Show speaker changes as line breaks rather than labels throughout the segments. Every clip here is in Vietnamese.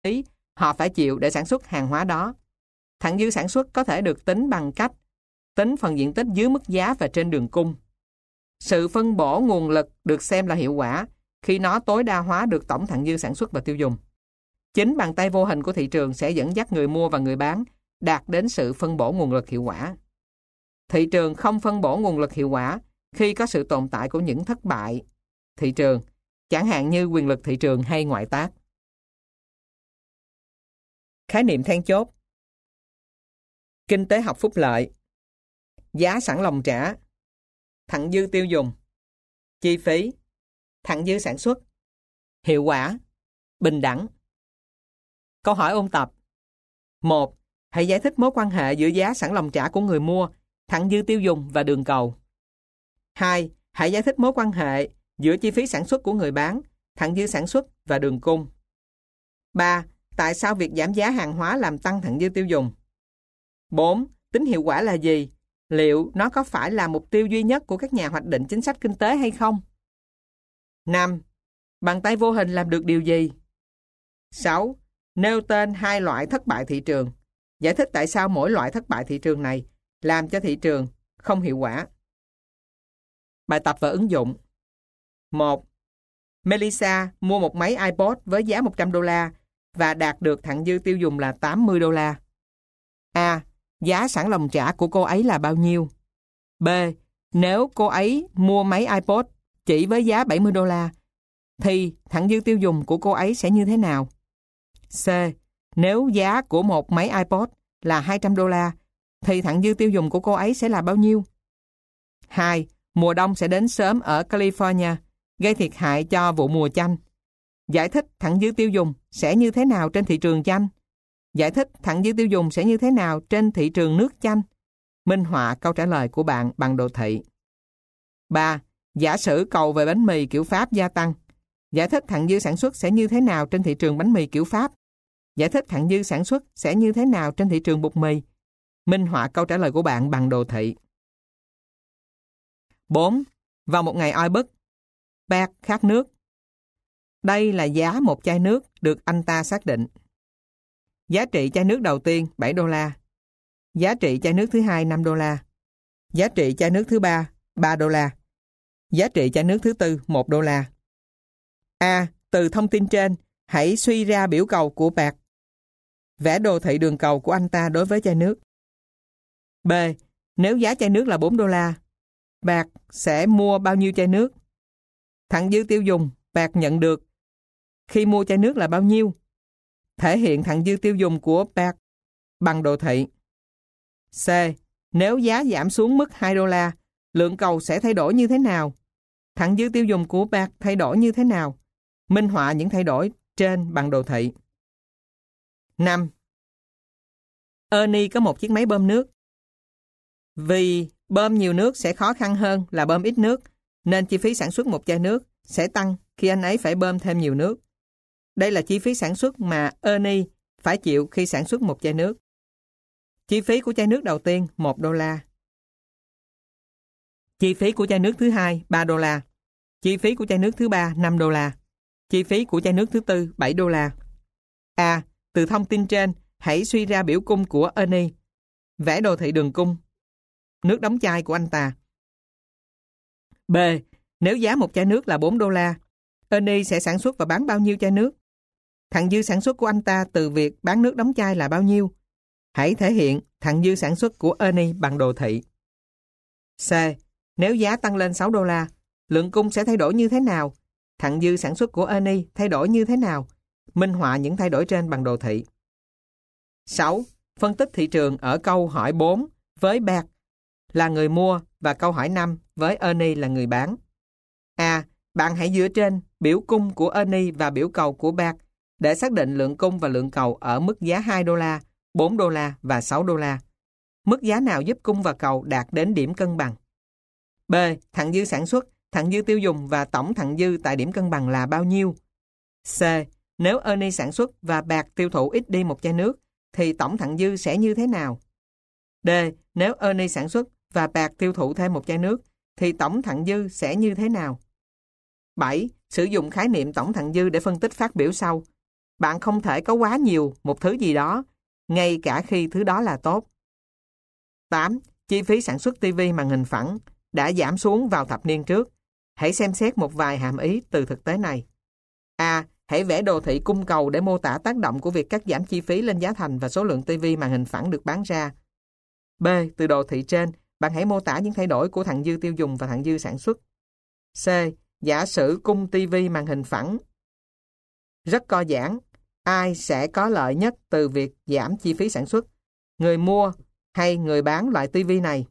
phí họ phải chịu để sản xuất hàng hóa đó. Thặng dư sản xuất có thể được tính bằng cách tính phần diện tích dưới mức giá và trên đường cung. Sự phân bổ nguồn lực được xem là hiệu quả khi nó tối đa hóa được tổng thặng dư sản xuất và tiêu dùng. Chính bàn tay vô hình của thị trường sẽ dẫn dắt người mua và người bán đạt đến sự phân bổ nguồn lực hiệu quả. Thị trường không phân bổ nguồn lực hiệu quả khi có sự tồn tại của những thất bại thị trường, chẳng hạn như quyền lực thị trường hay ngoại tác. Khái niệm then chốt: kinh tế học phúc lợi, giá sẵn lòng trả, thặng dư tiêu dùng, chi phí, thặng dư sản xuất, hiệu quả, bình đẳng. Câu hỏi ôn tập. 1. Hãy giải thích mối quan hệ giữa giá sẵn lòng trả của người mua, thặng dư tiêu dùng và đường cầu. 2. Hãy giải thích mối quan hệ giữa chi phí sản xuất của người bán, thặng dư sản xuất và đường cung. 3. Tại sao việc giảm giá hàng hóa làm tăng thặng dư tiêu dùng? 4. Tính hiệu quả là gì? Liệu nó có phải là mục tiêu duy nhất của các nhà hoạch định chính sách kinh tế hay không? 5. Bàn tay vô hình làm được điều gì? 6. Nêu tên 2 loại thất bại thị trường. Giải thích tại sao mỗi loại thất bại thị trường này làm cho thị trường không hiệu quả. Bài tập và ứng dụng. 1. Melissa mua một máy iPod với giá $100 và đạt được thặng dư tiêu dùng là $80. A. Giá sẵn lòng trả của cô ấy là bao nhiêu? B. Nếu cô ấy mua máy iPod chỉ với giá $70 thì thặng dư tiêu dùng của cô ấy sẽ như thế nào? C. Nếu giá của một máy iPod là $200 thì thặng dư tiêu dùng của cô ấy sẽ là bao nhiêu? 2. Mùa đông sẽ đến sớm ở California, gây thiệt hại cho vụ mùa chanh. Giải thích thặng dư tiêu dùng sẽ như thế nào trên thị trường chanh? Giải thích thặng dư tiêu dùng sẽ như thế nào trên thị trường nước chanh? Minh họa câu trả lời của bạn bằng đồ thị. 3. Giả sử cầu về bánh mì kiểu Pháp gia tăng. Giải thích thặng dư sản xuất sẽ như thế nào trên thị trường bánh mì kiểu Pháp? Giải thích thặng dư sản xuất sẽ như thế nào trên thị trường bột mì? Minh họa câu trả lời của bạn bằng đồ thị. 4. Vào một ngày oi bức, Bert khát nước. Đây là giá một chai nước được anh ta xác định. Giá trị chai nước đầu tiên $7. Giá trị chai nước thứ hai $5. Giá trị chai nước thứ ba $3. Giá trị chai nước thứ tư $1. A. Từ thông tin trên, hãy suy ra biểu cầu của Bert. Vẽ đồ thị đường cầu của anh ta đối với chai nước. B. Nếu giá chai nước là $4, Bert sẽ mua bao nhiêu chai nước? Thặng dư tiêu dùng Bert nhận được khi mua chai nước là bao nhiêu? Thể hiện thặng dư tiêu dùng của Bert bằng đồ thị. C. Nếu giá giảm xuống mức $2, lượng cầu sẽ thay đổi như thế nào? Thặng dư tiêu dùng của Bert thay đổi như thế nào? Minh họa những thay đổi trên bằng đồ thị. 5. Ernie có một chiếc máy bơm nước. Vì bơm nhiều nước sẽ khó khăn hơn là bơm ít nước, nên chi phí sản xuất một chai nước sẽ tăng khi anh ấy phải bơm thêm nhiều nước. Đây là chi phí sản xuất mà Ernie phải chịu khi sản xuất một chai nước. Chi phí của chai nước đầu tiên $1. Chi phí của chai nước thứ hai $3. Chi phí của chai nước thứ ba $5. Chi phí của chai nước thứ tư $7. A. Từ thông tin trên, hãy suy ra biểu cung của Ernie. Vẽ đồ thị đường cung nước đóng chai của anh ta. B. Nếu giá một chai nước là $4, Ernie sẽ sản xuất và bán bao nhiêu chai nước? Thặng dư sản xuất của anh ta từ việc bán nước đóng chai là bao nhiêu? Hãy thể hiện thặng dư sản xuất của Ernie bằng đồ thị. C. Nếu giá tăng lên $6, lượng cung sẽ thay đổi như thế nào? Thặng dư sản xuất của Ernie thay đổi như thế nào? Minh họa những thay đổi trên bằng đồ thị. 6. Phân tích thị trường ở câu hỏi 4 với Bert là người mua và câu hỏi 5 với Ernie là người bán. A. Bạn hãy dựa trên biểu cung của Ernie và biểu cầu của Bert để xác định lượng cung và lượng cầu ở mức giá $2, $4 và $6. Mức giá nào giúp cung và cầu đạt đến điểm cân bằng? B. Thặng dư sản xuất, thặng dư tiêu dùng và tổng thặng dư tại điểm cân bằng là bao nhiêu? C. Nếu Ernie sản xuất và Bert tiêu thụ ít đi một chai nước, thì tổng thặng dư sẽ như thế nào? D. Nếu Ernie sản xuất và Bert tiêu thụ thêm một chai nước, thì tổng thặng dư sẽ như thế nào? 7. Sử dụng khái niệm tổng thặng dư để phân tích phát biểu sau. Bạn không thể có quá nhiều một thứ gì đó, ngay cả khi thứ đó là tốt. 8. Chi phí sản xuất TV màn hình phẳng đã giảm xuống vào thập niên trước. Hãy xem xét một vài hàm ý từ thực tế này. A. Hãy vẽ đồ thị cung cầu để mô tả tác động của việc cắt giảm chi phí lên giá thành và số lượng TV màn hình phẳng được bán ra. B. Từ đồ thị trên, bạn hãy mô tả những thay đổi của thặng dư tiêu dùng và thặng dư sản xuất. C. Giả sử cung TV màn hình phẳng rất co giãn, ai sẽ có lợi nhất từ việc giảm chi phí sản xuất? Người mua hay người bán loại TV này?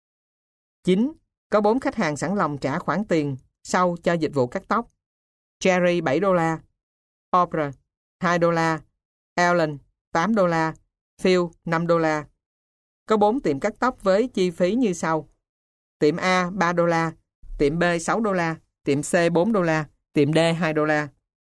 9. Có 4 khách hàng sẵn lòng trả khoản tiền sau cho dịch vụ cắt tóc. Jerry $7, Oprah $2, Ellen $8, Phil $5. Có 4 tiệm cắt tóc với chi phí như sau. Tiệm A $3, tiệm B $6, tiệm C $4, tiệm D $2.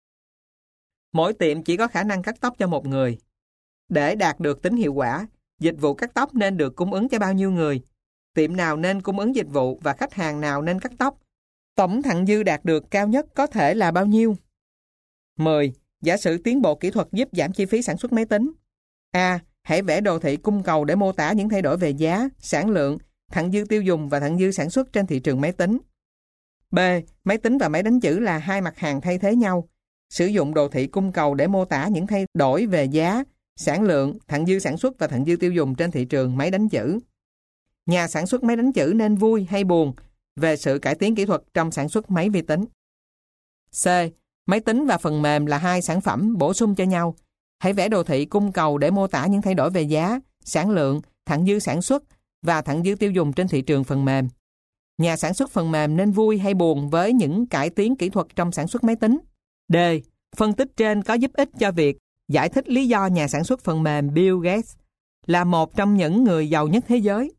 Mỗi tiệm chỉ có khả năng cắt tóc cho một người. Để đạt được tính hiệu quả, dịch vụ cắt tóc nên được cung ứng cho bao nhiêu người? Tiệm nào nên cung ứng dịch vụ và khách hàng nào nên cắt tóc? Tổng thặng dư đạt được cao nhất có thể là bao nhiêu? 10. Giả sử tiến bộ kỹ thuật giúp giảm chi phí sản xuất máy tính. A. Hãy vẽ đồ thị cung cầu để mô tả những thay đổi về giá, sản lượng, thặng dư tiêu dùng và thặng dư sản xuất trên thị trường máy tính. B. Máy tính và máy đánh chữ là hai mặt hàng thay thế nhau. Sử dụng đồ thị cung cầu để mô tả những thay đổi về giá, sản lượng, thặng dư sản xuất và thặng dư tiêu dùng trên thị trường máy đánh chữ. Nhà sản xuất máy đánh chữ nên vui hay buồn về sự cải tiến kỹ thuật trong sản xuất máy vi tính. C. Máy tính và phần mềm là hai sản phẩm bổ sung cho nhau. Hãy vẽ đồ thị cung cầu để mô tả những thay đổi về giá, sản lượng, thặng dư sản xuất và thặng dư tiêu dùng trên thị trường phần mềm. Nhà sản xuất phần mềm nên vui hay buồn với những cải tiến kỹ thuật trong sản xuất máy tính. D. Phân tích trên có giúp ích cho việc giải thích lý do nhà sản xuất phần mềm Bill Gates là một trong những người giàu nhất thế giới.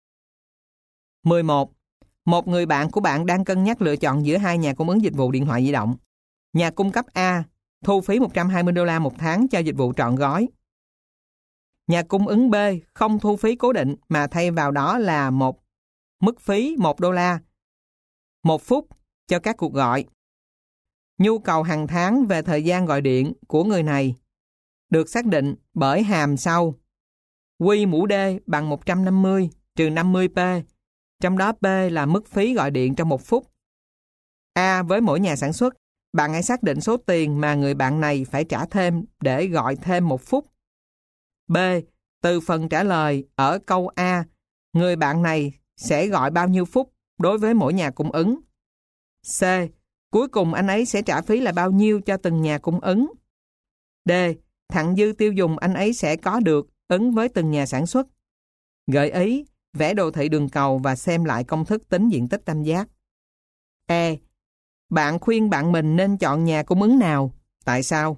11. Một người bạn của bạn đang cân nhắc lựa chọn giữa hai nhà cung ứng dịch vụ điện thoại di động. Nhà cung cấp A thu phí $120 một tháng cho dịch vụ trọn gói. Nhà cung ứng B không thu phí cố định mà thay vào đó là một mức phí $1 một phút cho các cuộc gọi. Nhu cầu hàng tháng về thời gian gọi điện của người này được xác định bởi hàm sau. Q mũ D bằng 150 trừ 50p, trong đó P là mức phí gọi điện trong 1 phút. A. Với mỗi nhà sản xuất, bạn hãy xác định số tiền mà người bạn này phải trả thêm để gọi thêm 1 phút. B. Từ phần trả lời ở câu A, người bạn này sẽ gọi bao nhiêu phút đối với mỗi nhà cung ứng. C. Cuối cùng anh ấy sẽ trả phí là bao nhiêu cho từng nhà cung ứng. D. Thặng dư tiêu dùng anh ấy sẽ có được ứng với từng nhà sản xuất. Gợi ý, vẽ đồ thị đường cầu và xem lại công thức tính diện tích tam giác. E. Bạn khuyên bạn mình nên chọn nhà cung ứng nào? Tại sao?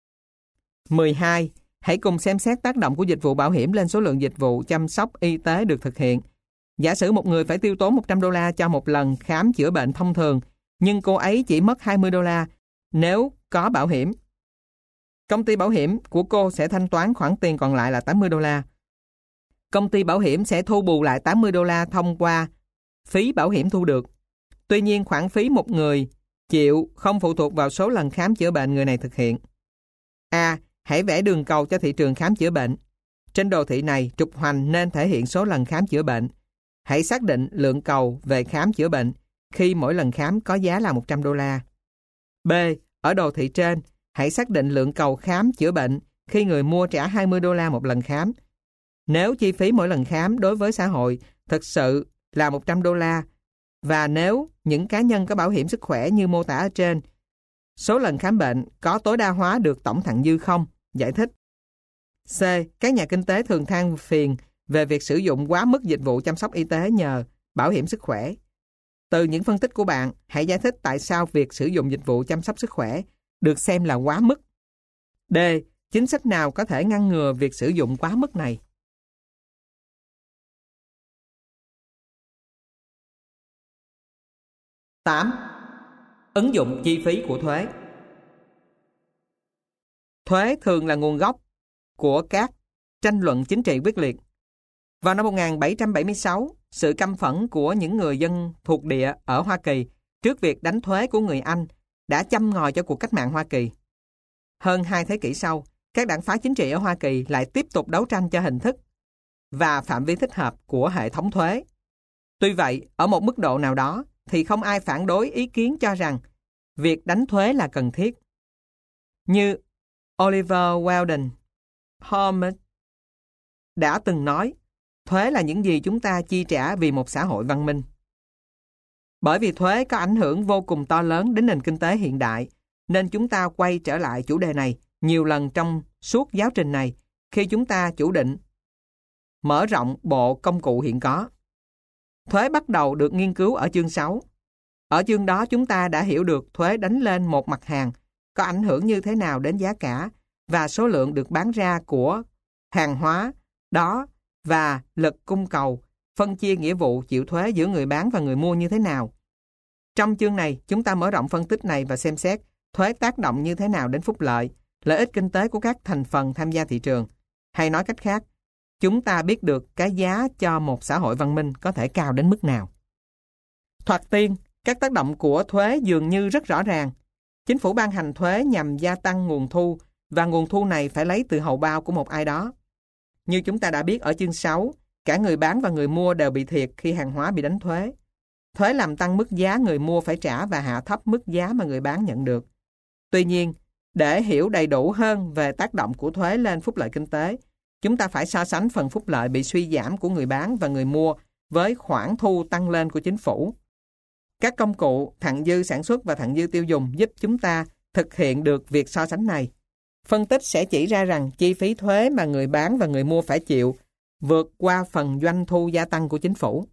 12. Hãy cùng xem xét tác động của dịch vụ bảo hiểm lên số lượng dịch vụ chăm sóc y tế được thực hiện. Giả sử một người phải tiêu tốn $100 cho một lần khám chữa bệnh thông thường, nhưng cô ấy chỉ mất $20 nếu có bảo hiểm. Công ty bảo hiểm của cô sẽ thanh toán khoản tiền còn lại là $80. Công ty bảo hiểm sẽ thu bù lại $80 thông qua phí bảo hiểm thu được. Tuy nhiên, khoản phí một người chịu không phụ thuộc vào số lần khám chữa bệnh người này thực hiện. A. Hãy vẽ đường cầu cho thị trường khám chữa bệnh. Trên đồ thị này, trục hoành nên thể hiện số lần khám chữa bệnh. Hãy xác định lượng cầu về khám chữa bệnh khi mỗi lần khám có giá là $100. B. Ở đồ thị trên, hãy xác định lượng cầu khám chữa bệnh khi người mua trả $20 một lần khám. Nếu chi phí mỗi lần khám đối với xã hội thực sự là $100 và nếu những cá nhân có bảo hiểm sức khỏe như mô tả ở trên, số lần khám bệnh có tối đa hóa được tổng thặng dư không? Giải thích. C. Các nhà kinh tế thường than phiền về việc sử dụng quá mức dịch vụ chăm sóc y tế nhờ bảo hiểm sức khỏe. Từ những phân tích của bạn, hãy giải thích tại sao việc sử dụng dịch vụ chăm sóc sức khỏe được xem là quá mức. D. Chính sách nào có thể ngăn ngừa việc sử dụng quá mức này? (8) Ứng dụng chi phí của thuế. Thuế thường là nguồn gốc của các tranh luận chính trị quyết liệt. Vào năm 1776, sự căm phẫn của những người dân thuộc địa ở Hoa Kỳ trước việc đánh thuế của người Anh đã châm ngòi cho cuộc cách mạng Hoa Kỳ. hơn 2 thế kỷ sau, các đảng phái chính trị ở Hoa Kỳ lại tiếp tục đấu tranh cho hình thức và phạm vi thích hợp của hệ thống thuế. Tuy vậy, ở một mức độ nào đó, thì không ai phản đối ý kiến cho rằng việc đánh thuế là cần thiết. Như Oliver Wendell Holmes đã từng nói, thuế là những gì chúng ta chi trả vì một xã hội văn minh. Bởi vì thuế có ảnh hưởng vô cùng to lớn đến nền kinh tế hiện đại, nên chúng ta quay trở lại chủ đề này nhiều lần trong suốt giáo trình này khi chúng ta chủ định mở rộng bộ công cụ hiện có. Thuế bắt đầu được nghiên cứu ở chương 6. Ở chương đó chúng ta đã hiểu được thuế đánh lên một mặt hàng có ảnh hưởng như thế nào đến giá cả và số lượng được bán ra của hàng hóa đó và lực cung cầu, phân chia nghĩa vụ chịu thuế giữa người bán và người mua như thế nào. Trong chương này, chúng ta mở rộng phân tích này và xem xét thuế tác động như thế nào đến phúc lợi, lợi ích kinh tế của các thành phần tham gia thị trường. Hay nói cách khác, chúng ta biết được cái giá cho một xã hội văn minh có thể cao đến mức nào. Thoạt tiên, các tác động của thuế dường như rất rõ ràng. Chính phủ ban hành thuế nhằm gia tăng nguồn thu, và nguồn thu này phải lấy từ hầu bao của một ai đó. Như chúng ta đã biết ở chương 6, cả người bán và người mua đều bị thiệt khi hàng hóa bị đánh thuế. Thuế làm tăng mức giá người mua phải trả và hạ thấp mức giá mà người bán nhận được. Tuy nhiên, để hiểu đầy đủ hơn về tác động của thuế lên phúc lợi kinh tế, chúng ta phải so sánh phần phúc lợi bị suy giảm của người bán và người mua với khoản thu tăng lên của chính phủ. Các công cụ thặng dư sản xuất và thặng dư tiêu dùng giúp chúng ta thực hiện được việc so sánh này. Phân tích sẽ chỉ ra rằng chi phí thuế mà người bán và người mua phải chịu vượt qua phần doanh thu gia tăng của chính phủ.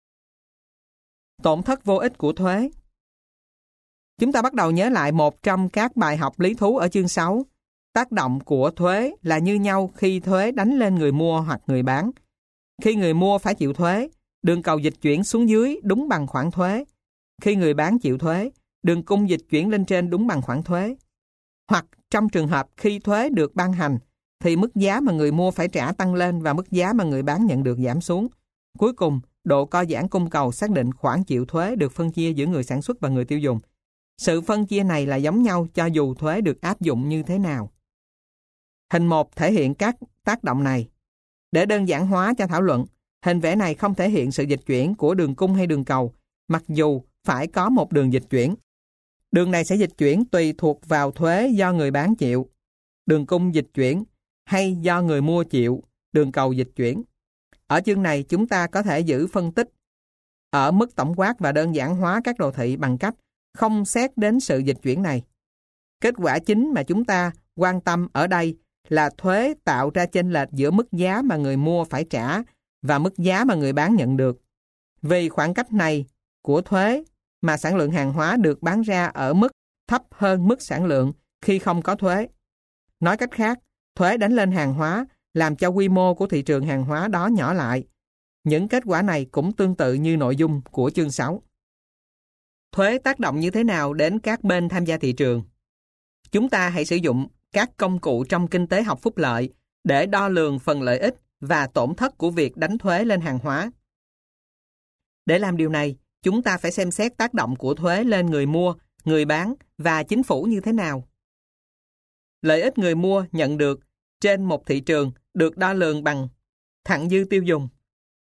Tổn thất vô ích của thuế. Chúng ta bắt đầu nhớ lại một trong các bài học lý thú ở chương 6. Tác động của thuế là như nhau khi thuế đánh lên người mua hoặc người bán. Khi người mua phải chịu thuế, đường cầu dịch chuyển xuống dưới đúng bằng khoản thuế. Khi người bán chịu thuế, đường cung dịch chuyển lên trên đúng bằng khoản thuế. Hoặc trong trường hợp khi thuế được ban hành, thì mức giá mà người mua phải trả tăng lên và mức giá mà người bán nhận được giảm xuống. Cuối cùng, độ co giãn cung cầu xác định khoản chịu thuế được phân chia giữa người sản xuất và người tiêu dùng. Sự phân chia này là giống nhau cho dù thuế được áp dụng như thế nào. Hình 1 thể hiện các tác động này. Để đơn giản hóa cho thảo luận, hình vẽ này không thể hiện sự dịch chuyển của đường cung hay đường cầu, mặc dù phải có một đường dịch chuyển. Đường này sẽ dịch chuyển tùy thuộc vào thuế do người bán chịu, đường cung dịch chuyển, hay do người mua chịu, đường cầu dịch chuyển. Ở chương này chúng ta có thể giữ phân tích ở mức tổng quát và đơn giản hóa các đồ thị bằng cách không xét đến sự dịch chuyển này. Kết quả chính mà chúng ta quan tâm ở đây là thuế tạo ra chênh lệch giữa mức giá mà người mua phải trả và mức giá mà người bán nhận được. Vì khoảng cách này của thuế mà sản lượng hàng hóa được bán ra ở mức thấp hơn mức sản lượng khi không có thuế. Nói cách khác, thuế đánh lên hàng hóa làm cho quy mô của thị trường hàng hóa đó nhỏ lại. Những kết quả này cũng tương tự như nội dung của chương 6. Thuế tác động như thế nào đến các bên tham gia thị trường? Chúng ta hãy sử dụng các công cụ trong kinh tế học phúc lợi để đo lường phần lợi ích và tổn thất của việc đánh thuế lên hàng hóa. Để làm điều này, chúng ta phải xem xét tác động của thuế lên người mua, người bán và chính phủ như thế nào. Lợi ích người mua nhận được trên một thị trường được đo lường bằng thặng dư tiêu dùng.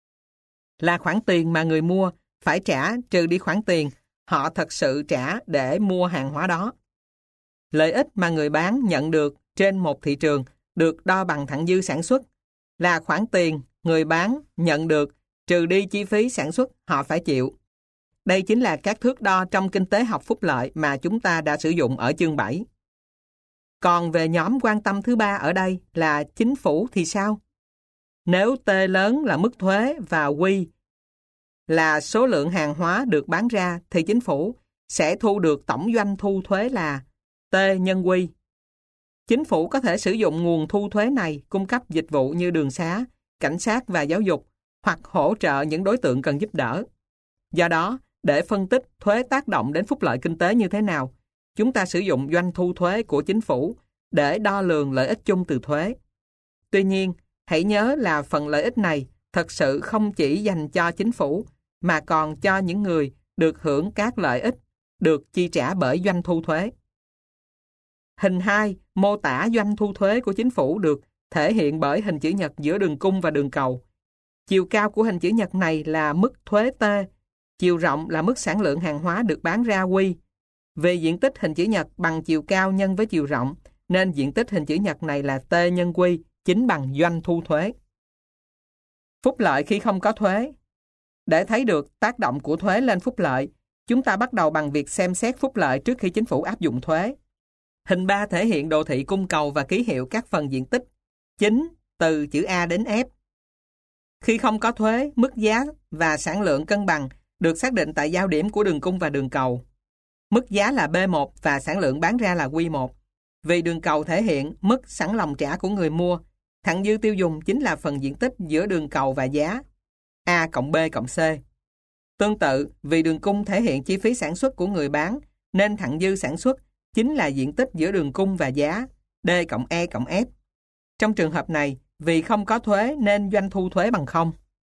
Là khoản tiền mà người mua phải trả trừ đi khoản tiền họ thật sự trả để mua hàng hóa đó. Lợi ích mà người bán nhận được trên một thị trường được đo bằng thặng dư sản xuất. Là khoản tiền người bán nhận được trừ đi chi phí sản xuất họ phải chịu. Đây chính là các thước đo trong kinh tế học phúc lợi mà chúng ta đã sử dụng ở chương 7. Còn về nhóm quan tâm thứ ba ở đây là chính phủ thì sao? Nếu T lớn là mức thuế và Q là số lượng hàng hóa được bán ra thì chính phủ sẽ thu được tổng doanh thu thuế là T nhân Q. Chính phủ có thể sử dụng nguồn thu thuế này cung cấp dịch vụ như đường xá, cảnh sát và giáo dục hoặc hỗ trợ những đối tượng cần giúp đỡ. Do đó, để phân tích thuế tác động đến phúc lợi kinh tế như thế nào, chúng ta sử dụng doanh thu thuế của chính phủ để đo lường lợi ích chung từ thuế. Tuy nhiên, hãy nhớ là phần lợi ích này thật sự không chỉ dành cho chính phủ, mà còn cho những người được hưởng các lợi ích được chi trả bởi doanh thu thuế. Hình 2 mô tả doanh thu thuế của chính phủ được thể hiện bởi hình chữ nhật giữa đường cung và đường cầu. Chiều cao của hình chữ nhật này là mức thuế T, chiều rộng là mức sản lượng hàng hóa được bán ra Q. Về diện tích hình chữ nhật bằng chiều cao nhân với chiều rộng, nên diện tích hình chữ nhật này là T nhân Q, chính bằng doanh thu thuế. Phúc lợi khi không có thuế. Để thấy được tác động của thuế lên phúc lợi, chúng ta bắt đầu bằng việc xem xét phúc lợi trước khi chính phủ áp dụng thuế. Hình 3 thể hiện đồ thị cung cầu và ký hiệu các phần diện tích chính từ chữ A đến F. Khi không có thuế, mức giá và sản lượng cân bằng được xác định tại giao điểm của đường cung và đường cầu. Mức giá là B1 và sản lượng bán ra là Q1. Vì đường cầu thể hiện mức sẵn lòng trả của người mua, thặng dư tiêu dùng chính là phần diện tích giữa đường cầu và giá, A cộng B cộng C. Tương tự, vì đường cung thể hiện chi phí sản xuất của người bán, nên thặng dư sản xuất chính là diện tích giữa đường cung và giá, D cộng E cộng F. Trong trường hợp này, vì không có thuế nên doanh thu thuế bằng 0.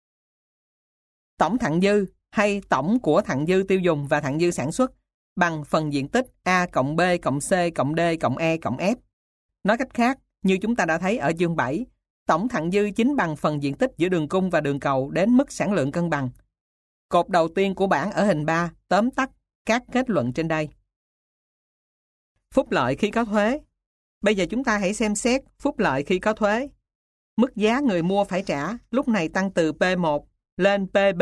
Tổng thặng dư hay tổng của thặng dư tiêu dùng và thặng dư sản xuất bằng phần diện tích A cộng B cộng C cộng D cộng E cộng F. Nói cách khác, như chúng ta đã thấy ở chương 7, tổng thặng dư chính bằng phần diện tích giữa đường cung và đường cầu đến mức sản lượng cân bằng. Cột đầu tiên của bảng ở hình 3 tóm tắt các kết luận trên đây. Phúc lợi khi có thuế. Bây giờ chúng ta hãy xem xét phúc lợi khi có thuế. Mức giá người mua phải trả lúc này tăng từ P1 lên PB.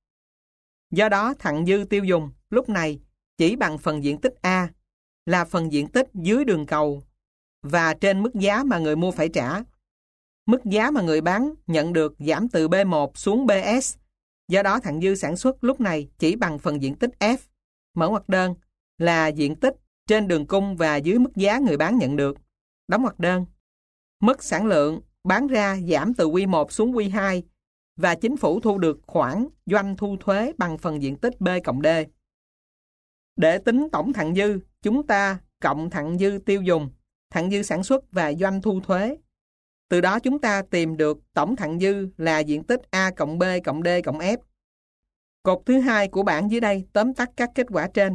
Do đó thặng dư tiêu dùng lúc này chỉ bằng phần diện tích A là phần diện tích dưới đường cầu và trên mức giá mà người mua phải trả. Mức giá mà người bán nhận được giảm từ B1 xuống BS. Do đó thặng dư sản xuất lúc này chỉ bằng phần diện tích F, mở ngoặc đơn, là diện tích trên đường cung và dưới mức giá người bán nhận được, đóng ngoặc đơn. Mức sản lượng bán ra giảm từ Q1 xuống Q2 và chính phủ thu được khoản doanh thu thuế bằng phần diện tích B cộng D. Để tính tổng thặng dư, chúng ta cộng thặng dư tiêu dùng, thặng dư sản xuất và doanh thu thuế. Từ đó chúng ta tìm được tổng thặng dư là diện tích A cộng B cộng D cộng F. Cột thứ 2 của bảng dưới đây tóm tắt các kết quả trên.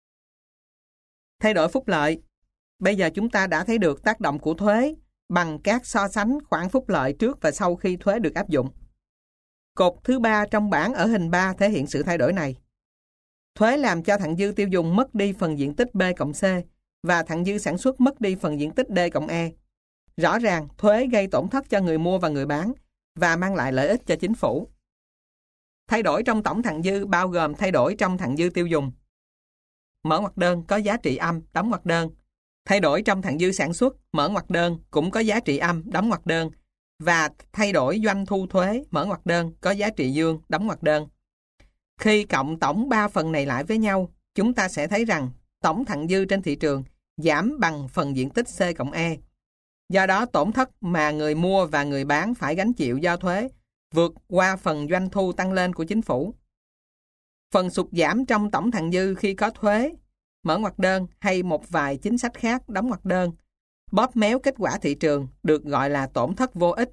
Thay đổi phúc lợi. Bây giờ chúng ta đã thấy được tác động của thuế bằng các so sánh khoản phúc lợi trước và sau khi thuế được áp dụng. Cột thứ 3 trong bảng ở hình 3 thể hiện sự thay đổi này. Thuế làm cho thặng dư tiêu dùng mất đi phần diện tích B cộng C và thặng dư sản xuất mất đi phần diện tích D cộng E. Rõ ràng, thuế gây tổn thất cho người mua và người bán và mang lại lợi ích cho chính phủ. Thay đổi trong tổng thặng dư bao gồm thay đổi trong thặng dư tiêu dùng. Mở ngoặc đơn có giá trị âm, đóng ngoặc đơn. Thay đổi trong thặng dư sản xuất, mở ngoặc đơn, cũng có giá trị âm, đóng ngoặc đơn. Và thay đổi doanh thu thuế, mở ngoặc đơn, có giá trị dương, đóng ngoặc đơn. Khi cộng tổng 3 phần này lại với nhau, chúng ta sẽ thấy rằng tổng thặng dư trên thị trường giảm bằng phần diện tích C cộng E. Do đó tổn thất mà người mua và người bán phải gánh chịu do thuế vượt qua phần doanh thu tăng lên của chính phủ. Phần sụt giảm trong tổng thặng dư khi có thuế, mở ngoặc đơn hay một vài chính sách khác, đóng ngoặc đơn, bóp méo kết quả thị trường được gọi là tổn thất vô ích.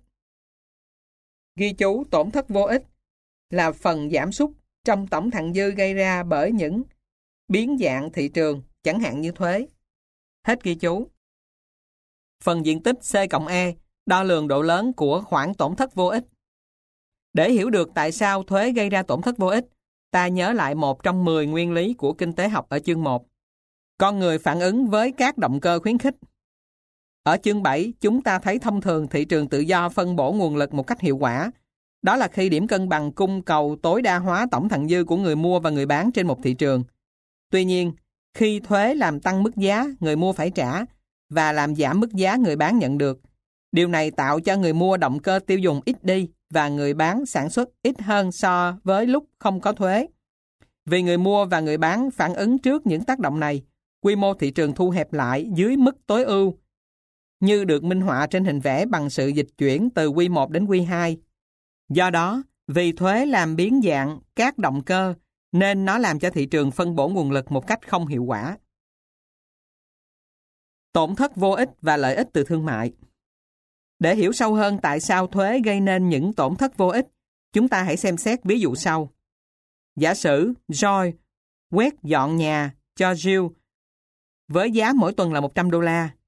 Ghi chú tổn thất vô ích là phần giảm sút trong tổng thặng dư gây ra bởi những biến dạng thị trường, chẳng hạn như thuế. Hết ghi chú. Phần diện tích C cộng E đo lường độ lớn của khoản tổn thất vô ích. Để hiểu được tại sao thuế gây ra tổn thất vô ích, ta nhớ lại một trong 10 nguyên lý của kinh tế học ở chương 1. Con người phản ứng với các động cơ khuyến khích. Ở chương 7, chúng ta thấy thông thường thị trường tự do phân bổ nguồn lực một cách hiệu quả. Đó là khi điểm cân bằng cung cầu tối đa hóa tổng thặng dư của người mua và người bán trên một thị trường. Tuy nhiên, khi thuế làm tăng mức giá người mua phải trả và làm giảm mức giá người bán nhận được, điều này tạo cho người mua động cơ tiêu dùng ít đi và người bán sản xuất ít hơn so với lúc không có thuế. Vì người mua và người bán phản ứng trước những tác động này, quy mô thị trường thu hẹp lại dưới mức tối ưu, như được minh họa trên hình vẽ bằng sự dịch chuyển từ Q1 đến Q2. Do đó, vì thuế làm biến dạng các động cơ, nên nó làm cho thị trường phân bổ nguồn lực một cách không hiệu quả. Tổn thất vô ích và lợi ích từ thương mại. Để hiểu sâu hơn tại sao thuế gây nên những tổn thất vô ích, chúng ta hãy xem xét ví dụ sau. Giả sử Joy quét dọn nhà cho Jill với giá mỗi tuần là $100.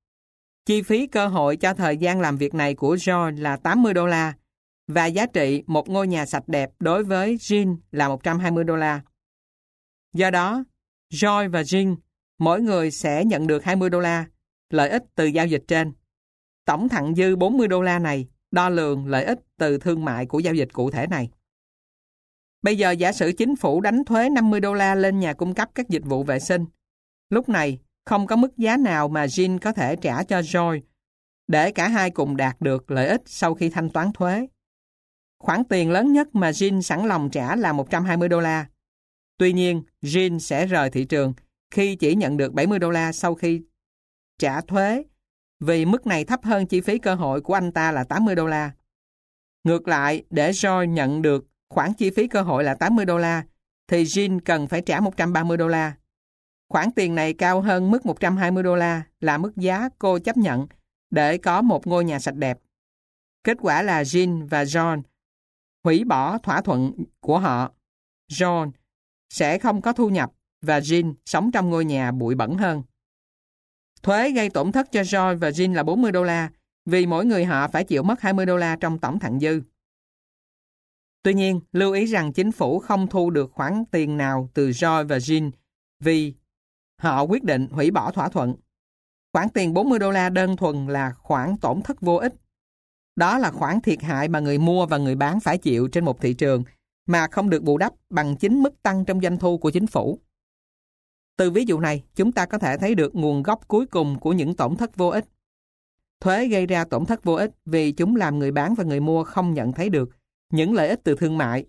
Chi phí cơ hội cho thời gian làm việc này của George là $80 và giá trị một ngôi nhà sạch đẹp đối với Jean là $120. Do đó, George và Jean mỗi người sẽ nhận được $20 lợi ích từ giao dịch trên. Tổng thặng dư $40 này đo lường lợi ích từ thương mại của giao dịch cụ thể này. Bây giờ giả sử chính phủ đánh thuế $50 lên nhà cung cấp các dịch vụ vệ sinh. Lúc này, không có mức giá nào mà Jean có thể trả cho George để cả hai cùng đạt được lợi ích sau khi thanh toán thuế. Khoản tiền lớn nhất mà Jean sẵn lòng trả là $120. Tuy nhiên, Jean sẽ rời thị trường khi chỉ nhận được $70 sau khi trả thuế, vì mức này thấp hơn chi phí cơ hội của anh ta là $80. Ngược lại, để George nhận được khoản chi phí cơ hội là $80, thì Jean cần phải trả $130. Khoản tiền này cao hơn mức $120 là mức giá cô chấp nhận để có một ngôi nhà sạch đẹp. Kết quả là Jean và John hủy bỏ thỏa thuận của họ. John sẽ không có thu nhập và Jean sống trong ngôi nhà bụi bẩn hơn. Thuế gây tổn thất cho John và Jean là $40 vì mỗi người họ phải chịu mất $20 trong tổng thặng dư. Tuy nhiên, lưu ý rằng chính phủ không thu được khoản tiền nào từ John và Jean vì họ quyết định hủy bỏ thỏa thuận. Khoản tiền $40 đơn thuần là khoản tổn thất vô ích. Đó là khoản thiệt hại mà người mua và người bán phải chịu trên một thị trường mà không được bù đắp bằng chính mức tăng trong doanh thu của chính phủ. Từ ví dụ này, chúng ta có thể thấy được nguồn gốc cuối cùng của những tổn thất vô ích. Thuế gây ra tổn thất vô ích vì chúng làm người bán và người mua không nhận thấy được những lợi ích từ thương mại.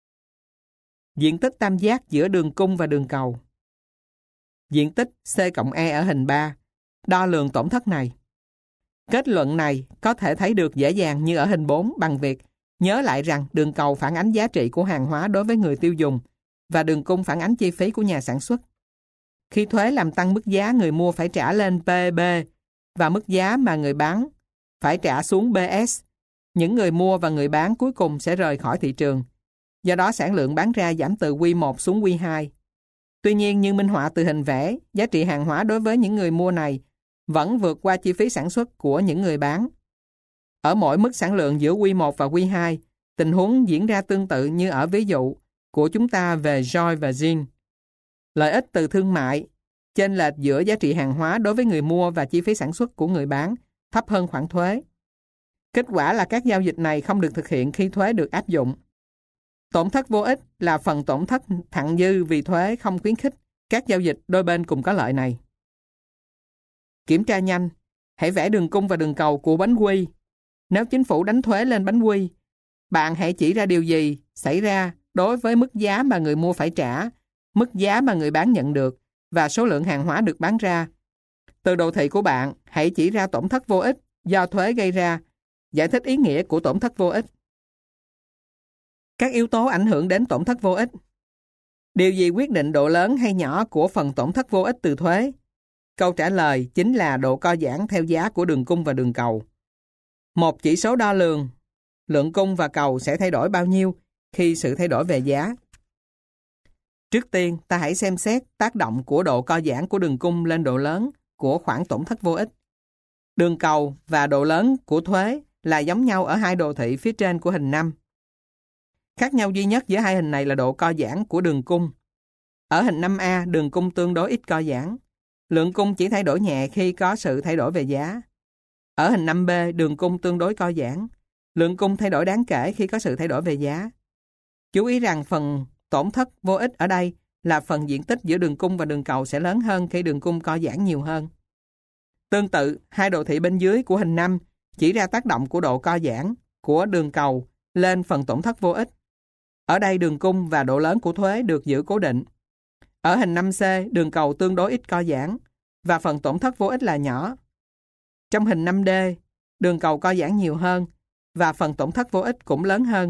Diện tích tam giác giữa đường cung và đường cầu. Diện tích C+E ở hình 3 đo lường tổn thất này. Kết luận này có thể thấy được dễ dàng như ở hình 4 bằng việc nhớ lại rằng đường cầu phản ánh giá trị của hàng hóa đối với người tiêu dùng và đường cung phản ánh chi phí của nhà sản xuất. Khi thuế làm tăng mức giá người mua phải trả lên PB và mức giá mà người bán phải trả xuống BS, những người mua và người bán cuối cùng sẽ rời khỏi thị trường. Do đó sản lượng bán ra giảm từ Q1 xuống Q2. Tuy nhiên, như minh họa từ hình vẽ, giá trị hàng hóa đối với những người mua này vẫn vượt qua chi phí sản xuất của những người bán. Ở mỗi mức sản lượng giữa Q1 và Q2, tình huống diễn ra tương tự như ở ví dụ của chúng ta về Joy và Jean. Lợi ích từ thương mại, chênh lệch giữa giá trị hàng hóa đối với người mua và chi phí sản xuất của người bán thấp hơn khoản thuế. Kết quả là các giao dịch này không được thực hiện khi thuế được áp dụng. Tổn thất vô ích là phần tổn thất thặng dư vì thuế không khuyến khích các giao dịch đôi bên cùng có lợi này. Kiểm tra nhanh, hãy vẽ đường cung và đường cầu của bánh quy. Nếu chính phủ đánh thuế lên bánh quy, bạn hãy chỉ ra điều gì xảy ra đối với mức giá mà người mua phải trả, mức giá mà người bán nhận được và số lượng hàng hóa được bán ra. Từ đồ thị của bạn, hãy chỉ ra tổn thất vô ích do thuế gây ra, giải thích ý nghĩa của tổn thất vô ích. Các yếu tố ảnh hưởng đến tổn thất vô ích. Điều gì quyết định độ lớn hay nhỏ của phần tổn thất vô ích từ thuế? Câu trả lời chính là độ co giãn theo giá của đường cung và đường cầu. Một chỉ số đo lường, lượng cung và cầu sẽ thay đổi bao nhiêu khi sự thay đổi về giá. Trước tiên, ta hãy xem xét tác động của độ co giãn của đường cung lên độ lớn của khoản tổn thất vô ích. Đường cầu và độ lớn của thuế là giống nhau ở hai đồ thị phía trên của hình 5. Khác nhau duy nhất giữa hai hình này là độ co giãn của đường cung. Ở hình 5A, đường cung tương đối ít co giãn. Lượng cung chỉ thay đổi nhẹ khi có sự thay đổi về giá. Ở hình 5B, đường cung tương đối co giãn. Lượng cung thay đổi đáng kể khi có sự thay đổi về giá. Chú ý rằng phần tổn thất vô ích ở đây là phần diện tích giữa đường cung và đường cầu sẽ lớn hơn khi đường cung co giãn nhiều hơn. Tương tự, hai đồ thị bên dưới của hình 5 chỉ ra tác động của độ co giãn của đường cầu lên phần tổn thất vô ích. Ở đây đường cung và độ lớn của thuế được giữ cố định. Ở hình 5C, đường cầu tương đối ít co giãn và phần tổn thất vô ích là nhỏ. Trong hình 5D, đường cầu co giãn nhiều hơn và phần tổn thất vô ích cũng lớn hơn.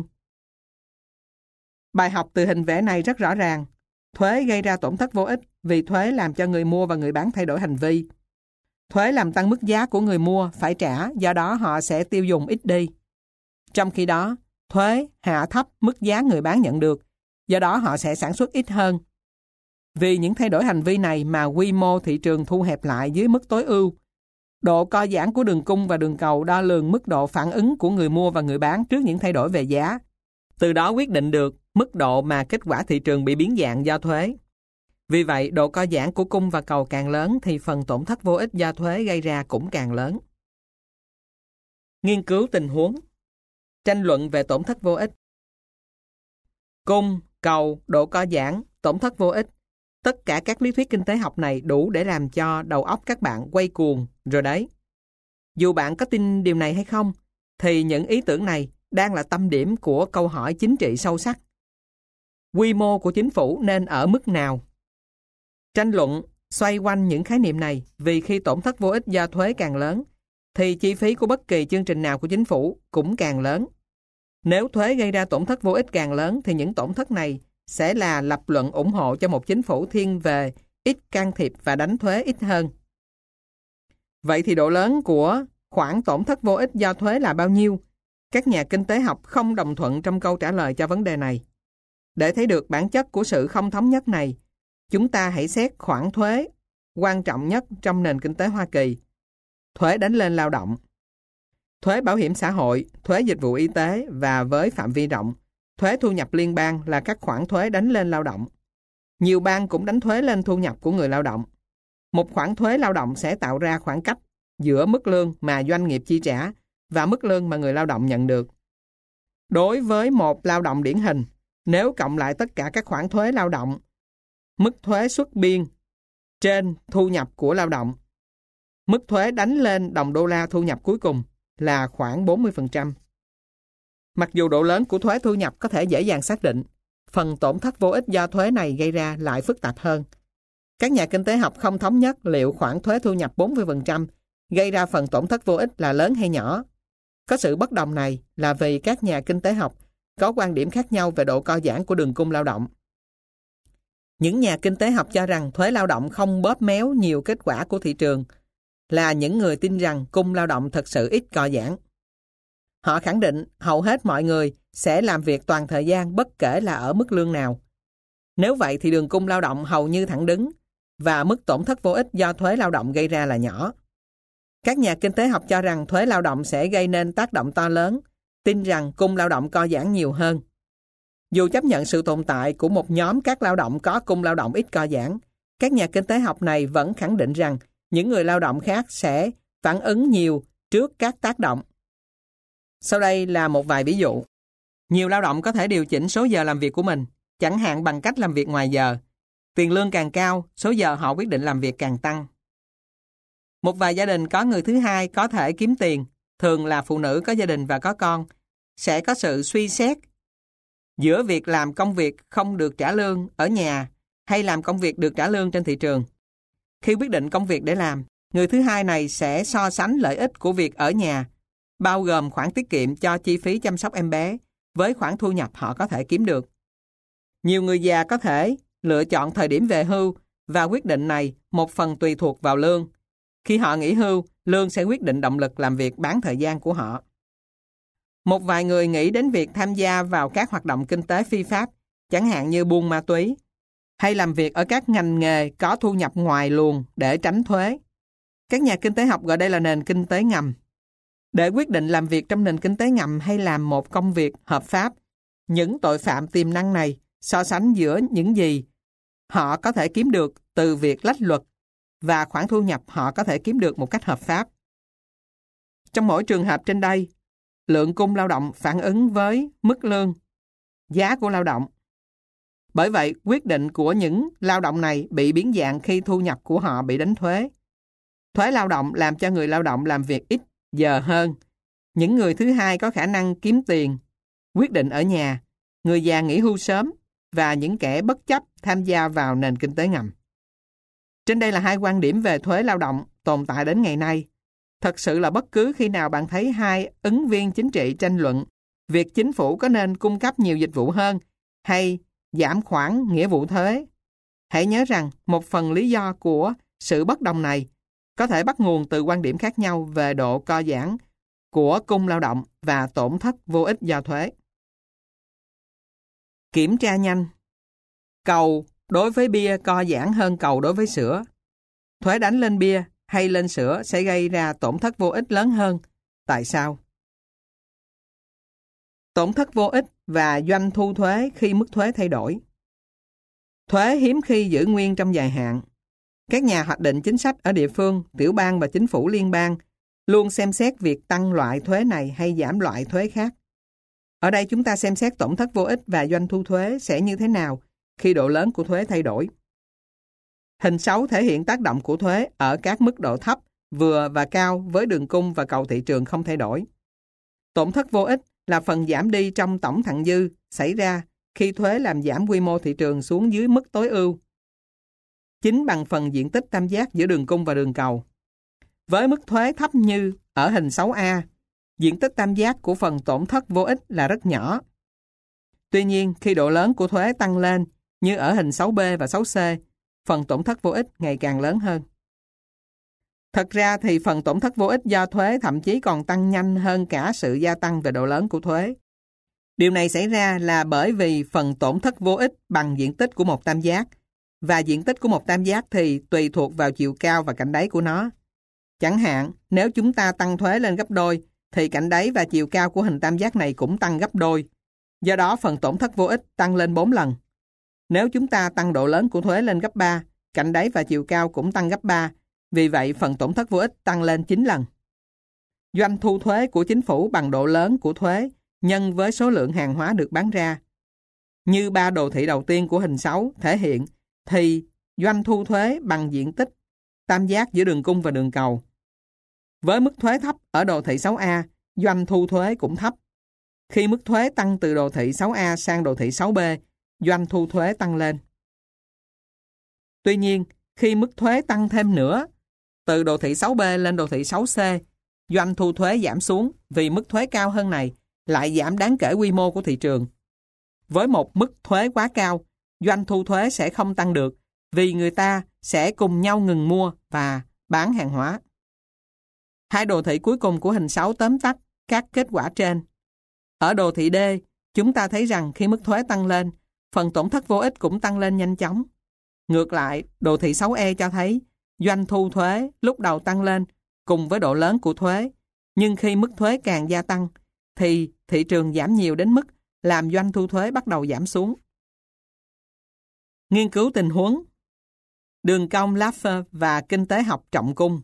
Bài học từ hình vẽ này rất rõ ràng. Thuế gây ra tổn thất vô ích vì thuế làm cho người mua và người bán thay đổi hành vi. Thuế làm tăng mức giá của người mua phải trả, do đó họ sẽ tiêu dùng ít đi. Trong khi đó, thuế hạ thấp mức giá người bán nhận được, do đó họ sẽ sản xuất ít hơn. Vì những thay đổi hành vi này mà quy mô thị trường thu hẹp lại dưới mức tối ưu. Độ co giãn của đường cung và đường cầu đo lường mức độ phản ứng của người mua và người bán trước những thay đổi về giá. Từ đó quyết định được mức độ mà kết quả thị trường bị biến dạng do thuế. Vì vậy, độ co giãn của cung và cầu càng lớn thì phần tổn thất vô ích do thuế gây ra cũng càng lớn. Nghiên cứu tình huống. Tranh luận về tổn thất vô ích. Cung, cầu, độ co giãn, tổn thất vô ích. Tất cả các lý thuyết kinh tế học này đủ để làm cho đầu óc các bạn quay cuồng rồi đấy. Dù bạn có tin điều này hay không, thì những ý tưởng này đang là tâm điểm của câu hỏi chính trị sâu sắc. Quy mô của chính phủ nên ở mức nào? Tranh luận xoay quanh những khái niệm này vì khi tổn thất vô ích do thuế càng lớn, thì chi phí của bất kỳ chương trình nào của chính phủ cũng càng lớn. Nếu thuế gây ra tổn thất vô ích càng lớn thì những tổn thất này sẽ là lập luận ủng hộ cho một chính phủ thiên về ít can thiệp và đánh thuế ít hơn. Vậy thì độ lớn của khoản tổn thất vô ích do thuế là bao nhiêu? Các nhà kinh tế học không đồng thuận trong câu trả lời cho vấn đề này. Để thấy được bản chất của sự không thống nhất này, chúng ta hãy xét khoản thuế quan trọng nhất trong nền kinh tế Hoa Kỳ. Thuế đánh lên lao động. Thuế bảo hiểm xã hội, thuế dịch vụ y tế và với phạm vi rộng, thuế thu nhập liên bang là các khoản thuế đánh lên lao động. Nhiều bang cũng đánh thuế lên thu nhập của người lao động. Một khoản thuế lao động sẽ tạo ra khoảng cách giữa mức lương mà doanh nghiệp chi trả và mức lương mà người lao động nhận được. Đối với một lao động điển hình, nếu cộng lại tất cả các khoản thuế lao động, mức thuế xuất biên trên thu nhập của lao động, mức thuế đánh lên đồng đô la thu nhập cuối cùng là khoảng 40%. Mặc dù độ lớn của thuế thu nhập có thể dễ dàng xác định, phần tổn thất vô ích do thuế này gây ra lại phức tạp hơn. Các nhà kinh tế học không thống nhất liệu khoản thuế thu nhập 40% gây ra phần tổn thất vô ích là lớn hay nhỏ. Có sự bất đồng này là vì các nhà kinh tế học có quan điểm khác nhau về độ co giãn của đường cung lao động. Những nhà kinh tế học cho rằng thuế lao động không bóp méo nhiều kết quả của thị trường, là những người tin rằng cung lao động thật sự ít co giãn. Họ khẳng định hầu hết mọi người sẽ làm việc toàn thời gian bất kể là ở mức lương nào. Nếu vậy thì đường cung lao động hầu như thẳng đứng và mức tổn thất vô ích do thuế lao động gây ra là nhỏ. Các nhà kinh tế học cho rằng thuế lao động sẽ gây nên tác động to lớn, tin rằng cung lao động co giãn nhiều hơn. Dù chấp nhận sự tồn tại của một nhóm các lao động có cung lao động ít co giãn, các nhà kinh tế học này vẫn khẳng định rằng những người lao động khác sẽ phản ứng nhiều trước các tác động. Sau đây là một vài ví dụ. Nhiều lao động có thể điều chỉnh số giờ làm việc của mình, chẳng hạn bằng cách làm việc ngoài giờ. Tiền lương càng cao, số giờ họ quyết định làm việc càng tăng. Một vài gia đình có người thứ hai có thể kiếm tiền, thường là phụ nữ có gia đình và có con, sẽ có sự suy xét giữa việc làm công việc không được trả lương ở nhà hay làm công việc được trả lương trên thị trường. Khi quyết định công việc để làm, người thứ hai này sẽ so sánh lợi ích của việc ở nhà, bao gồm khoản tiết kiệm cho chi phí chăm sóc em bé, với khoản thu nhập họ có thể kiếm được. Nhiều người già có thể lựa chọn thời điểm về hưu và quyết định này một phần tùy thuộc vào lương. Khi họ nghỉ hưu, lương sẽ quyết định động lực làm việc bán thời gian của họ. Một vài người nghĩ đến việc tham gia vào các hoạt động kinh tế phi pháp, chẳng hạn như buôn ma túy, hay làm việc ở các ngành nghề có thu nhập ngoài luồng để tránh thuế. Các nhà kinh tế học gọi đây là nền kinh tế ngầm. Để quyết định làm việc trong nền kinh tế ngầm hay làm một công việc hợp pháp, những tội phạm tiềm năng này so sánh giữa những gì họ có thể kiếm được từ việc lách luật và khoản thu nhập họ có thể kiếm được một cách hợp pháp. Trong mỗi trường hợp trên đây, lượng cung lao động phản ứng với mức lương, giá của lao động. Bởi vậy, quyết định của những lao động này bị biến dạng khi thu nhập của họ bị đánh thuế. Thuế lao động làm cho người lao động làm việc ít giờ hơn. Những người thứ hai có khả năng kiếm tiền, quyết định ở nhà, người già nghỉ hưu sớm và những kẻ bất chấp tham gia vào nền kinh tế ngầm. Trên đây là hai quan điểm về thuế lao động tồn tại đến ngày nay. Thật sự là bất cứ khi nào bạn thấy hai ứng viên chính trị tranh luận việc chính phủ có nên cung cấp nhiều dịch vụ hơn hay giảm khoản nghĩa vụ thuế, hãy nhớ rằng một phần lý do của sự bất đồng này có thể bắt nguồn từ quan điểm khác nhau về độ co giãn của cung lao động và tổn thất vô ích do thuế. Kiểm tra nhanh. Cầu đối với bia co giãn hơn cầu đối với sữa. Thuế đánh lên bia hay lên sữa sẽ gây ra tổn thất vô ích lớn hơn. Tại sao? Tổn thất vô ích và doanh thu thuế khi mức thuế thay đổi. Thuế hiếm khi giữ nguyên trong dài hạn. Các nhà hoạch định chính sách ở địa phương, tiểu bang và chính phủ liên bang luôn xem xét việc tăng loại thuế này hay giảm loại thuế khác. Ở đây chúng ta xem xét tổn thất vô ích và doanh thu thuế sẽ như thế nào khi độ lớn của thuế thay đổi. Hình 6 thể hiện tác động của thuế ở các mức độ thấp, vừa và cao với đường cung và cầu thị trường không thay đổi. Tổn thất vô ích là phần giảm đi trong tổng thặng dư xảy ra khi thuế làm giảm quy mô thị trường xuống dưới mức tối ưu, chính bằng phần diện tích tam giác giữa đường cung và đường cầu. Với mức thuế thấp như ở hình 6A, diện tích tam giác của phần tổn thất vô ích là rất nhỏ. Tuy nhiên, khi độ lớn của thuế tăng lên, như ở hình 6B và 6C, phần tổn thất vô ích ngày càng lớn hơn. Thật ra thì phần tổn thất vô ích do thuế thậm chí còn tăng nhanh hơn cả sự gia tăng về độ lớn của thuế. Điều này xảy ra là bởi vì phần tổn thất vô ích bằng diện tích của một tam giác, và diện tích của một tam giác thì tùy thuộc vào chiều cao và cạnh đáy của nó. Chẳng hạn, nếu chúng ta tăng thuế lên gấp đôi, thì cạnh đáy và chiều cao của hình tam giác này cũng tăng gấp đôi. Do đó, phần tổn thất vô ích tăng lên 4 lần. Nếu chúng ta tăng độ lớn của thuế lên gấp 3, cạnh đáy và chiều cao cũng tăng gấp 3. Vì vậy, phần tổn thất vô ích tăng lên 9 lần. Doanh thu thuế của chính phủ bằng độ lớn của thuế nhân với số lượng hàng hóa được bán ra. Như 3 đồ thị đầu tiên của hình 6 thể hiện, thì doanh thu thuế bằng diện tích tam giác giữa đường cung và đường cầu. Với mức thuế thấp ở đồ thị 6A, doanh thu thuế cũng thấp. Khi mức thuế tăng từ đồ thị 6A sang đồ thị 6B, doanh thu thuế tăng lên. Tuy nhiên, khi mức thuế tăng thêm nữa, từ đồ thị 6B lên đồ thị 6C, doanh thu thuế giảm xuống vì mức thuế cao hơn này lại giảm đáng kể quy mô của thị trường. Với một mức thuế quá cao, doanh thu thuế sẽ không tăng được vì người ta sẽ cùng nhau ngừng mua và bán hàng hóa. Hai đồ thị cuối cùng của hình 6 tóm tắt các kết quả trên. Ở đồ thị D, chúng ta thấy rằng khi mức thuế tăng lên, phần tổn thất vô ích cũng tăng lên nhanh chóng. Ngược lại, đồ thị 6E cho thấy doanh thu thuế lúc đầu tăng lên cùng với độ lớn của thuế, nhưng khi mức thuế càng gia tăng, thì thị trường giảm nhiều đến mức làm doanh thu thuế bắt đầu giảm xuống. Nghiên cứu tình huống đường cong Laffer và kinh tế học trọng cung.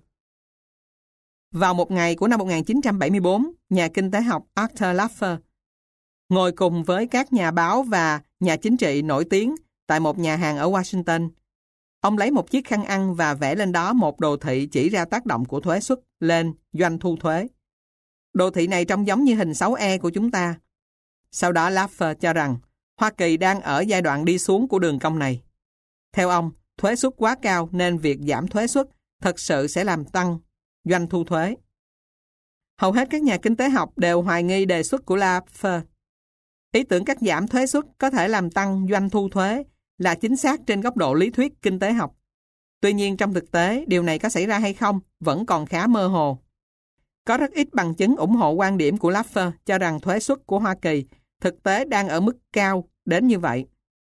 Vào một ngày của năm 1974, nhà kinh tế học Arthur Laffer ngồi cùng với các nhà báo và nhà chính trị nổi tiếng tại một nhà hàng ở Washington. Ông lấy một chiếc khăn ăn và vẽ lên đó một đồ thị chỉ ra tác động của thuế suất lên doanh thu thuế. Đồ thị này trông giống như hình 6E của chúng ta. Sau đó Laffer cho rằng Hoa Kỳ đang ở giai đoạn đi xuống của đường cong này. Theo ông, thuế suất quá cao nên việc giảm thuế suất thật sự sẽ làm tăng doanh thu thuế. Hầu hết các nhà kinh tế học đều hoài nghi đề xuất của Laffer. Ý tưởng cắt giảm thuế suất có thể làm tăng doanh thu thuế là chính xác trên góc độ lý thuyết kinh tế học. Tuy nhiên trong thực tế, điều này có xảy ra hay không vẫn còn khá mơ hồ. Có rất ít bằng chứng ủng hộ quan điểm của Laffer cho rằng thuế suất của Hoa Kỳ thực tế đang ở mức cao đến như vậy.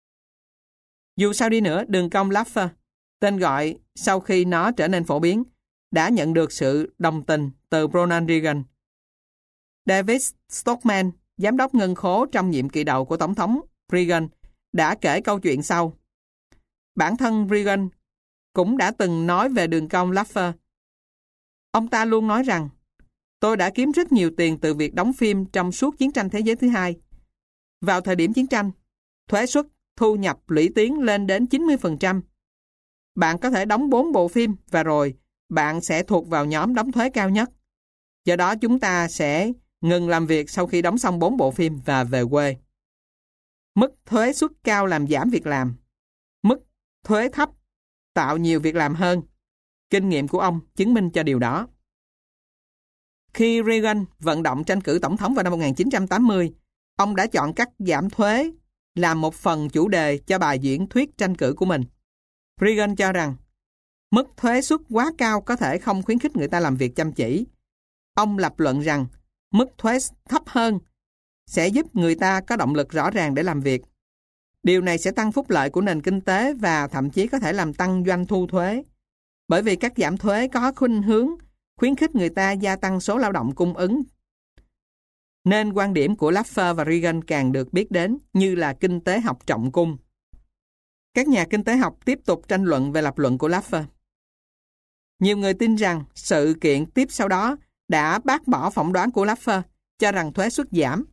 Dù sao đi nữa, đường cong Laffer, tên gọi sau khi nó trở nên phổ biến, đã nhận được sự đồng tình từ Ronald Reagan. David Stockman, giám đốc ngân khố trong nhiệm kỳ đầu của Tổng thống Reagan, đã kể câu chuyện sau. Bản thân Reagan cũng đã từng nói về đường cong Laffer. Ông ta luôn nói rằng, tôi đã kiếm rất nhiều tiền từ việc đóng phim trong suốt chiến tranh thế giới thứ hai. Vào thời điểm chiến tranh, thuế suất thu nhập lũy tiến lên đến 90%. Bạn có thể đóng 4 bộ phim và rồi bạn sẽ thuộc vào nhóm đóng thuế cao nhất. Do đó chúng ta sẽ ngừng làm việc sau khi đóng xong 4 bộ phim và về quê. Mức thuế suất cao làm giảm việc làm. Mức thuế thấp tạo nhiều việc làm hơn. Kinh nghiệm của ông chứng minh cho điều đó. Khi Reagan vận động tranh cử tổng thống vào năm 1980, ông đã chọn cắt giảm thuế làm một phần chủ đề cho bài diễn thuyết tranh cử của mình. Reagan cho rằng mức thuế suất quá cao có thể không khuyến khích người ta làm việc chăm chỉ. Ông lập luận rằng mức thuế thấp hơn sẽ giúp người ta có động lực rõ ràng để làm việc. Điều này sẽ tăng phúc lợi của nền kinh tế và thậm chí có thể làm tăng doanh thu thuế. Bởi vì các giảm thuế có khuynh hướng khuyến khích người ta gia tăng số lao động cung ứng. Nên quan điểm của Laffer và Reagan càng được biết đến như là kinh tế học trọng cung. Các nhà kinh tế học tiếp tục tranh luận về lập luận của Laffer. Nhiều người tin rằng sự kiện tiếp sau đó đã bác bỏ phỏng đoán của Laffer cho rằng thuế suất giảm,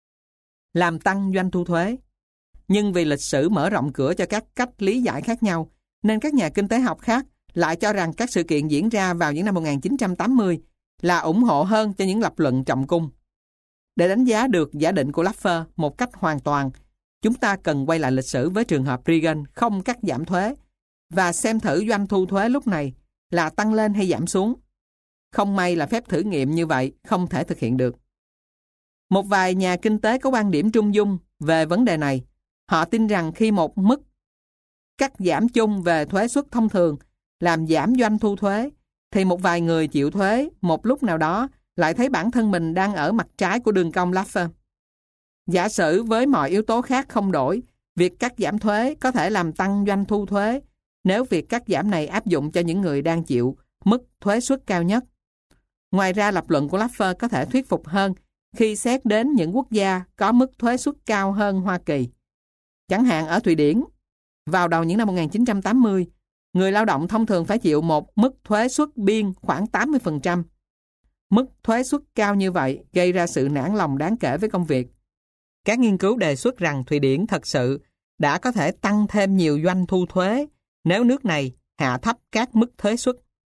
làm tăng doanh thu thuế. Nhưng vì lịch sử mở rộng cửa cho các cách lý giải khác nhau, nên các nhà kinh tế học khác lại cho rằng các sự kiện diễn ra vào những năm 1980 là ủng hộ hơn cho những lập luận trọng cung. Để đánh giá được giả định của Laffer một cách hoàn toàn, chúng ta cần quay lại lịch sử với trường hợp Reagan không cắt giảm thuế và xem thử doanh thu thuế lúc này là tăng lên hay giảm xuống. Không may là phép thử nghiệm như vậy không thể thực hiện được. Một vài nhà kinh tế có quan điểm trung dung về vấn đề này. Họ tin rằng khi một mức cắt giảm chung về thuế suất thông thường làm giảm doanh thu thuế, thì một vài người chịu thuế một lúc nào đó lại thấy bản thân mình đang ở mặt trái của đường cong Laffer. Giả sử với mọi yếu tố khác không đổi, việc cắt giảm thuế có thể làm tăng doanh thu thuế nếu việc cắt giảm này áp dụng cho những người đang chịu mức thuế suất cao nhất. Ngoài ra, lập luận của Laffer có thể thuyết phục hơn khi xét đến những quốc gia có mức thuế suất cao hơn Hoa Kỳ. Chẳng hạn ở Thụy Điển, vào đầu những năm 1980, người lao động thông thường phải chịu một mức thuế suất biên khoảng 80%. Mức thuế suất cao như vậy gây ra sự nản lòng đáng kể với công việc. Các nghiên cứu đề xuất rằng Thụy Điển thật sự đã có thể tăng thêm nhiều doanh thu thuế nếu nước này hạ thấp các mức thuế suất.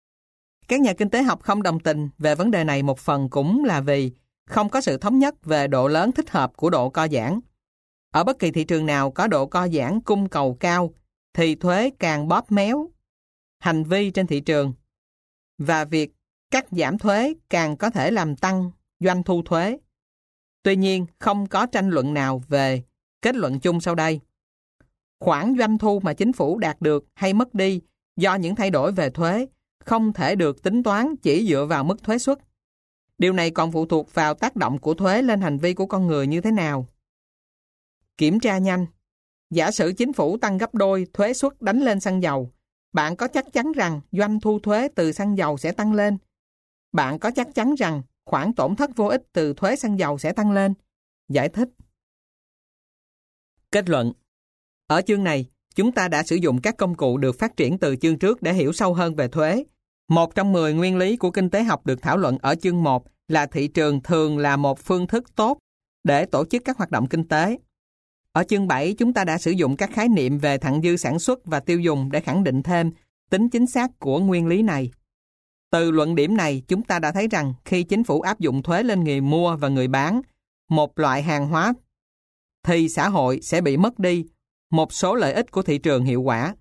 Các nhà kinh tế học không đồng tình về vấn đề này một phần cũng là vì không có sự thống nhất về độ lớn thích hợp của độ co giãn. Ở bất kỳ thị trường nào có độ co giãn cung cầu cao thì thuế càng bóp méo hành vi trên thị trường và việc cắt giảm thuế càng có thể làm tăng doanh thu thuế. Tuy nhiên, không có tranh luận nào về kết luận chung sau đây. Khoản doanh thu mà chính phủ đạt được hay mất đi do những thay đổi về thuế không thể được tính toán chỉ dựa vào mức thuế suất. Điều này còn phụ thuộc vào tác động của thuế lên hành vi của con người như thế nào. Kiểm tra nhanh. Giả sử chính phủ tăng gấp đôi thuế suất đánh lên xăng dầu, bạn có chắc chắn rằng doanh thu thuế từ xăng dầu sẽ tăng lên? Bạn có chắc chắn rằng khoản tổn thất vô ích từ thuế xăng dầu sẽ tăng lên? Giải thích. Kết luận. Ở chương này, chúng ta đã sử dụng các công cụ được phát triển từ chương trước để hiểu sâu hơn về thuế. Một trong 10 nguyên lý của kinh tế học được thảo luận ở chương 1 là thị trường thường là một phương thức tốt để tổ chức các hoạt động kinh tế. Ở chương 7, chúng ta đã sử dụng các khái niệm về thặng dư sản xuất và tiêu dùng để khẳng định thêm tính chính xác của nguyên lý này. Từ luận điểm này, chúng ta đã thấy rằng khi chính phủ áp dụng thuế lên người mua và người bán một loại hàng hóa, thì xã hội sẽ bị mất đi một số lợi ích của thị trường hiệu quả.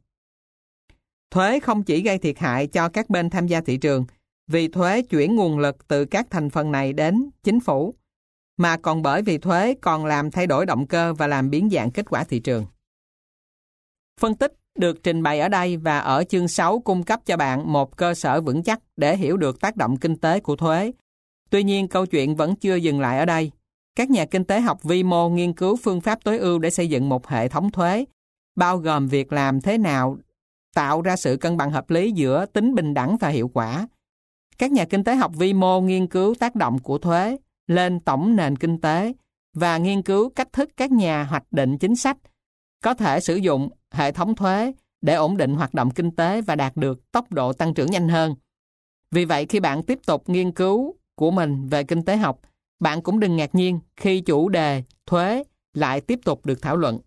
Thuế không chỉ gây thiệt hại cho các bên tham gia thị trường, vì thuế chuyển nguồn lực từ các thành phần này đến chính phủ, mà còn bởi vì thuế còn làm thay đổi động cơ và làm biến dạng kết quả thị trường. Phân tích được trình bày ở đây và ở chương 6 cung cấp cho bạn một cơ sở vững chắc để hiểu được tác động kinh tế của thuế. Tuy nhiên, câu chuyện vẫn chưa dừng lại ở đây. Các nhà kinh tế học vi mô nghiên cứu phương pháp tối ưu để xây dựng một hệ thống thuế, bao gồm việc làm thế nào tạo ra sự cân bằng hợp lý giữa tính bình đẳng và hiệu quả. Các nhà kinh tế học vi mô nghiên cứu tác động của thuế lên tổng nền kinh tế và nghiên cứu cách thức các nhà hoạch định chính sách có thể sử dụng hệ thống thuế để ổn định hoạt động kinh tế và đạt được tốc độ tăng trưởng nhanh hơn. Vì vậy, khi bạn tiếp tục nghiên cứu của mình về kinh tế học, bạn cũng đừng ngạc nhiên khi chủ đề thuế lại tiếp tục được thảo luận.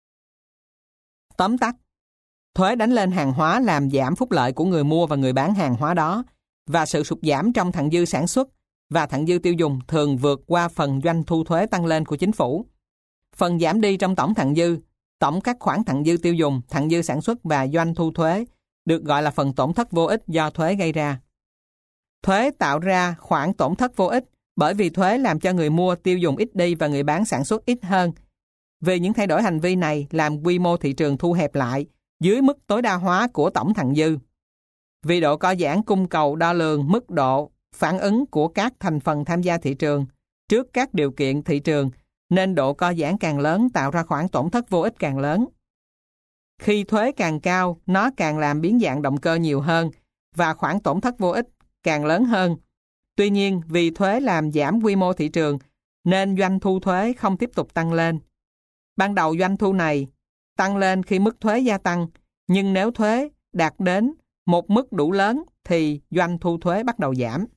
Tóm tắt, thuế đánh lên hàng hóa làm giảm phúc lợi của người mua và người bán hàng hóa đó, và sự sụt giảm trong thặng dư sản xuất và thặng dư tiêu dùng thường vượt qua phần doanh thu thuế tăng lên của chính phủ. Phần giảm đi trong tổng thặng dư, tổng các khoản thặng dư tiêu dùng, thặng dư sản xuất và doanh thu thuế được gọi là phần tổn thất vô ích do thuế gây ra. Thuế tạo ra khoản tổn thất vô ích bởi vì thuế làm cho người mua tiêu dùng ít đi và người bán sản xuất ít hơn. Vì những thay đổi hành vi này làm quy mô thị trường thu hẹp lại dưới mức tối đa hóa của tổng thặng dư. Vì độ co giãn cung cầu đo lường mức độ phản ứng của các thành phần tham gia thị trường trước các điều kiện thị trường, nên độ co giãn càng lớn tạo ra khoản tổn thất vô ích càng lớn. Khi thuế càng cao, nó càng làm biến dạng động cơ nhiều hơn và khoản tổn thất vô ích càng lớn hơn. Tuy nhiên, vì thuế làm giảm quy mô thị trường, nên doanh thu thuế không tiếp tục tăng lên. Ban đầu doanh thu này tăng lên khi mức thuế gia tăng, nhưng nếu thuế đạt đến một mức đủ lớn thì doanh thu thuế bắt đầu giảm.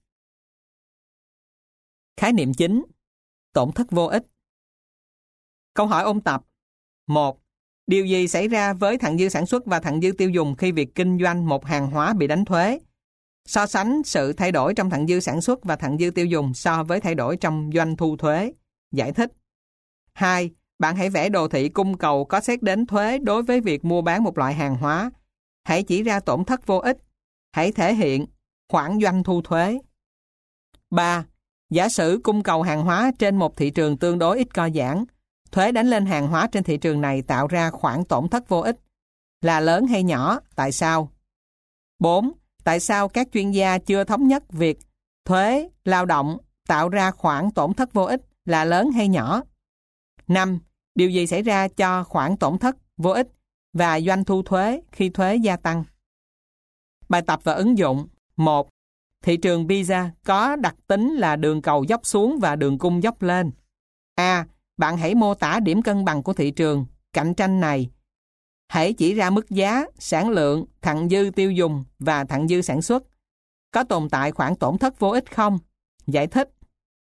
Khái niệm chính: tổn thất vô ích. Câu hỏi ôn tập. 1. Điều gì xảy ra với thặng dư sản xuất và thặng dư tiêu dùng khi việc kinh doanh một hàng hóa bị đánh thuế? So sánh sự thay đổi trong thặng dư sản xuất và thặng dư tiêu dùng so với thay đổi trong doanh thu thuế. Giải thích. 2. Bạn hãy vẽ đồ thị cung cầu có xét đến thuế đối với việc mua bán một loại hàng hóa. Hãy chỉ ra tổn thất vô ích. Hãy thể hiện khoản doanh thu thuế. 3. Giả sử cung cầu hàng hóa trên một thị trường tương đối ít co giãn. Thuế đánh lên hàng hóa trên thị trường này tạo ra khoản tổn thất vô ích. Là lớn hay nhỏ? Tại sao? 4. Tại sao các chuyên gia chưa thống nhất việc thuế lao động tạo ra khoản tổn thất vô ích là lớn hay nhỏ? 5. Điều gì xảy ra cho khoản tổn thất vô ích và doanh thu thuế khi thuế gia tăng? Bài tập và ứng dụng. 1. Thị trường pizza có đặc tính là đường cầu dốc xuống và đường cung dốc lên. A. Bạn hãy mô tả điểm cân bằng của thị trường cạnh tranh này. Hãy chỉ ra mức giá, sản lượng, thặng dư tiêu dùng và thặng dư sản xuất. Có tồn tại khoản tổn thất vô ích không? Giải thích.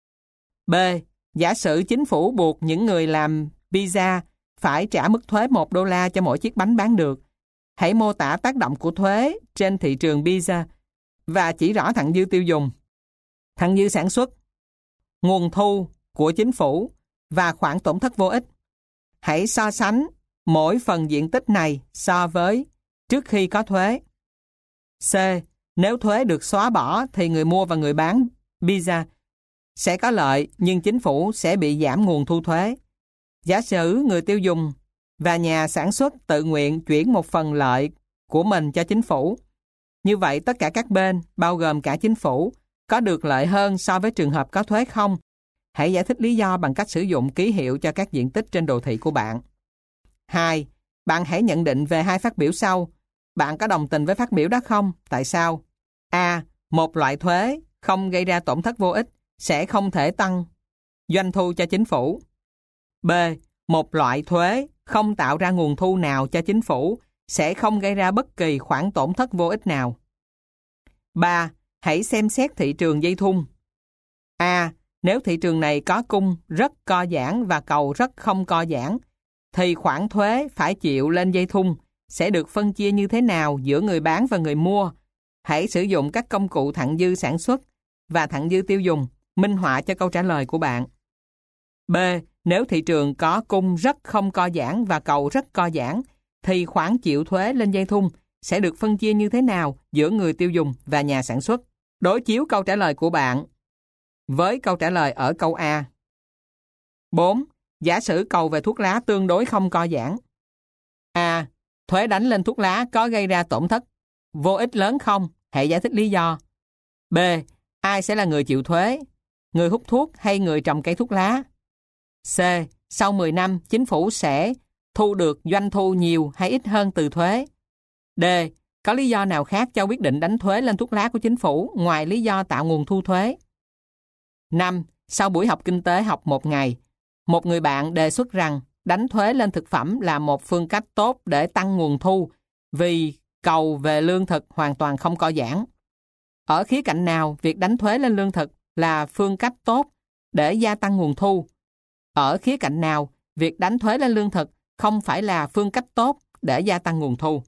B. Giả sử chính phủ buộc những người làm pizza phải trả mức thuế $1 cho mỗi chiếc bánh bán được. Hãy mô tả tác động của thuế trên thị trường pizza và chỉ rõ thặng dư tiêu dùng, thặng dư sản xuất, nguồn thu của chính phủ và khoản tổn thất vô ích. Hãy so sánh mỗi phần diện tích này so với trước khi có thuế. C. Nếu thuế được xóa bỏ thì người mua và người bán pizza sẽ có lợi, nhưng chính phủ sẽ bị giảm nguồn thu thuế. Giả sử người tiêu dùng và nhà sản xuất tự nguyện chuyển một phần lợi của mình cho chính phủ. Như vậy tất cả các bên, bao gồm cả chính phủ, có được lợi hơn so với trường hợp có thuế không? Hãy giải thích lý do bằng cách sử dụng ký hiệu cho các diện tích trên đồ thị của bạn. 2. Bạn hãy nhận định về hai phát biểu sau. Bạn có đồng tình với phát biểu đó không? Tại sao? A. Một loại thuế không gây ra tổn thất vô ích sẽ không thể tăng doanh thu cho chính phủ. B. Một loại thuế không tạo ra nguồn thu nào cho chính phủ sẽ không gây ra bất kỳ khoản tổn thất vô ích nào. 3. Hãy xem xét thị trường dây thun. A. Nếu thị trường này có cung rất co giãn và cầu rất không co giãn, thì khoản thuế phải chịu lên dây thun sẽ được phân chia như thế nào giữa người bán và người mua? Hãy sử dụng các công cụ thặng dư sản xuất và thặng dư tiêu dùng minh họa cho câu trả lời của bạn. B. Nếu thị trường có cung rất không co giãn và cầu rất co giãn, thì khoản chịu thuế lên dây thun sẽ được phân chia như thế nào giữa người tiêu dùng và nhà sản xuất? Đối chiếu câu trả lời của bạn với câu trả lời ở câu A. 4. Giả sử cầu về thuốc lá tương đối không co giãn. A. Thuế đánh lên thuốc lá có gây ra tổn thất vô ích lớn không? Hãy giải thích lý do. B. Ai sẽ là người chịu thuế? Người hút thuốc hay người trồng cây thuốc lá? C. Sau 10 năm, chính phủ sẽ thu được doanh thu nhiều hay ít hơn từ thuế? D. Có lý do nào khác cho quyết định đánh thuế lên thuốc lá của chính phủ ngoài lý do tạo nguồn thu thuế? 5. Sau buổi học kinh tế học 1 ngày, một người bạn đề xuất rằng đánh thuế lên thực phẩm là một phương cách tốt để tăng nguồn thu vì cầu về lương thực hoàn toàn không co giãn. Ở khía cạnh nào, việc đánh thuế lên lương thực là phương cách tốt để gia tăng nguồn thu? Ở khía cạnh nào, việc đánh thuế lên lương thực không phải là phương cách tốt để gia tăng nguồn thu?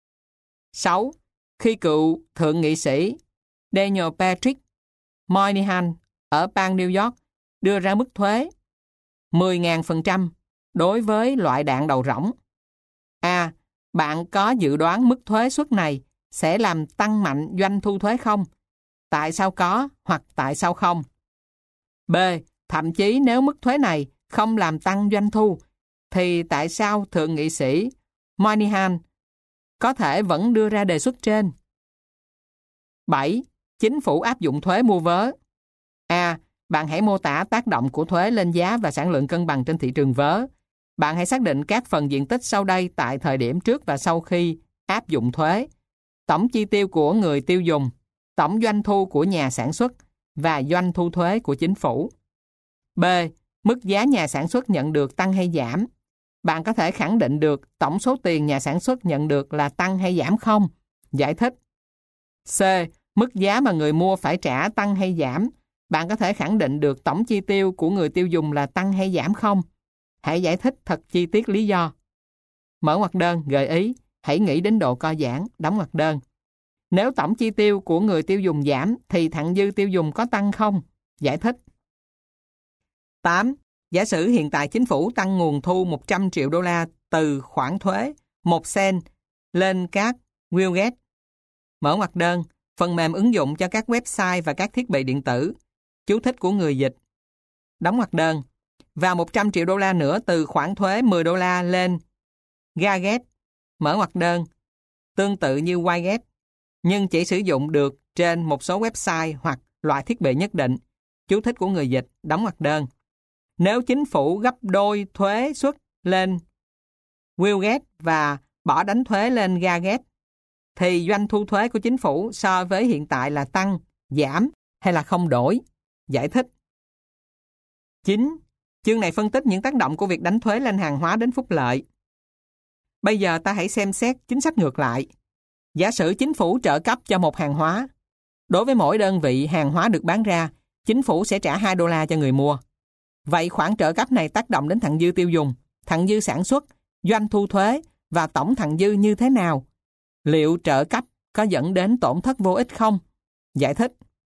6. Khi cựu thượng nghị sĩ Daniel Patrick Moynihan ở bang New York đưa ra mức thuế 10.000% đối với loại đạn đầu rỗng. A. Bạn có dự đoán mức thuế suất này sẽ làm tăng mạnh doanh thu thuế không? Tại sao có hoặc tại sao không? B. Thậm chí nếu mức thuế này không làm tăng doanh thu, thì tại sao thượng nghị sĩ Moynihan có thể vẫn đưa ra đề xuất trên? 7. Chính phủ áp dụng thuế mua vớ. A. Bạn hãy mô tả tác động của thuế lên giá và sản lượng cân bằng trên thị trường vớ. Bạn hãy xác định các phần diện tích sau đây tại thời điểm trước và sau khi áp dụng thuế. tổng chi tiêu của người tiêu dùng, tổng doanh thu của nhà sản xuất và doanh thu thuế của chính phủ. B. Mức giá nhà sản xuất nhận được tăng hay giảm. Bạn có thể khẳng định được tổng số tiền nhà sản xuất nhận được là tăng hay giảm không? Giải thích. C. Mức giá mà người mua phải trả tăng hay giảm. Bạn có thể khẳng định được tổng chi tiêu của người tiêu dùng là tăng hay giảm không? Hãy giải thích thật chi tiết lý do. Mở ngoặc đơn, gợi ý, hãy nghĩ đến độ co giãn, đóng ngoặc đơn. Nếu tổng chi tiêu của người tiêu dùng giảm, thì thặng dư tiêu dùng có tăng không? Giải thích. 8. Giả sử hiện tại chính phủ tăng nguồn thu 100 triệu đô la từ khoản thuế 1 cent lên các widget. Mở ngoặc đơn, phần mềm ứng dụng cho các website và các thiết bị điện tử. Chú thích của người dịch. Đóng ngoặc đơn. Và 100 triệu đô la nữa từ khoản thuế 10 đô la lên gadget. Mở ngoặc đơn. Tương tự như widget, nhưng chỉ sử dụng được trên một số website hoặc loại thiết bị nhất định. Chú thích của người dịch. Đóng ngoặc đơn. Nếu chính phủ gấp đôi thuế suất lên widget và bỏ đánh thuế lên gadget, thì doanh thu thuế của chính phủ so với hiện tại là tăng, giảm hay là không đổi? Giải thích. 9. Chương này phân tích những tác động của việc đánh thuế lên hàng hóa đến phúc lợi. Bây giờ ta hãy xem xét chính sách ngược lại. Giả sử chính phủ trợ cấp cho một hàng hóa. Đối với mỗi đơn vị hàng hóa được bán ra, chính phủ sẽ trả 2 đô la cho người mua. Vậy khoản trợ cấp này tác động đến thặng dư tiêu dùng, thặng dư sản xuất, doanh thu thuế và tổng thặng dư như thế nào? Liệu trợ cấp có dẫn đến tổn thất vô ích không? Giải thích.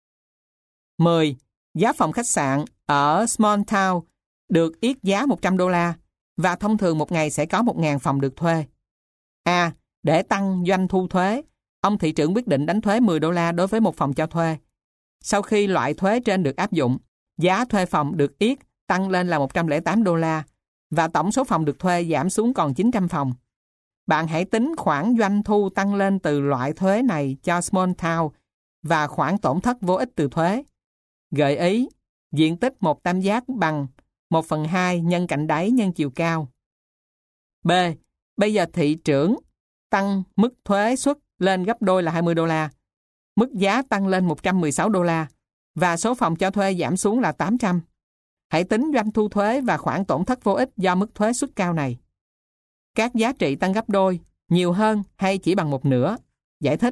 10. Giá phòng khách sạn ở Small Town được yết giá 100 đô la và thông thường một ngày sẽ có 1.000 phòng được thuê. A. Để tăng doanh thu thuế, ông thị trưởng quyết định đánh thuế 10 đô la đối với một phòng cho thuê. Sau khi loại thuế trên được áp dụng, giá thuê phòng được yết tăng lên là 108 đô la và tổng số phòng được thuê giảm xuống còn 900 phòng. Bạn hãy tính khoản doanh thu tăng lên từ loại thuế này cho Small Town và khoản tổn thất vô ích từ thuế. Gợi ý, diện tích một tam giác bằng 1/2 nhân cạnh đáy nhân chiều cao. B. Bây giờ thị trưởng tăng mức thuế suất lên gấp đôi là 20 đô la. Mức giá tăng lên 116 đô la và số phòng cho thuê giảm xuống là 800. Hãy tính doanh thu thuế và khoản tổn thất vô ích do mức thuế suất cao này. Các giá trị tăng gấp đôi, nhiều hơn hay chỉ bằng một nửa? Giải thích.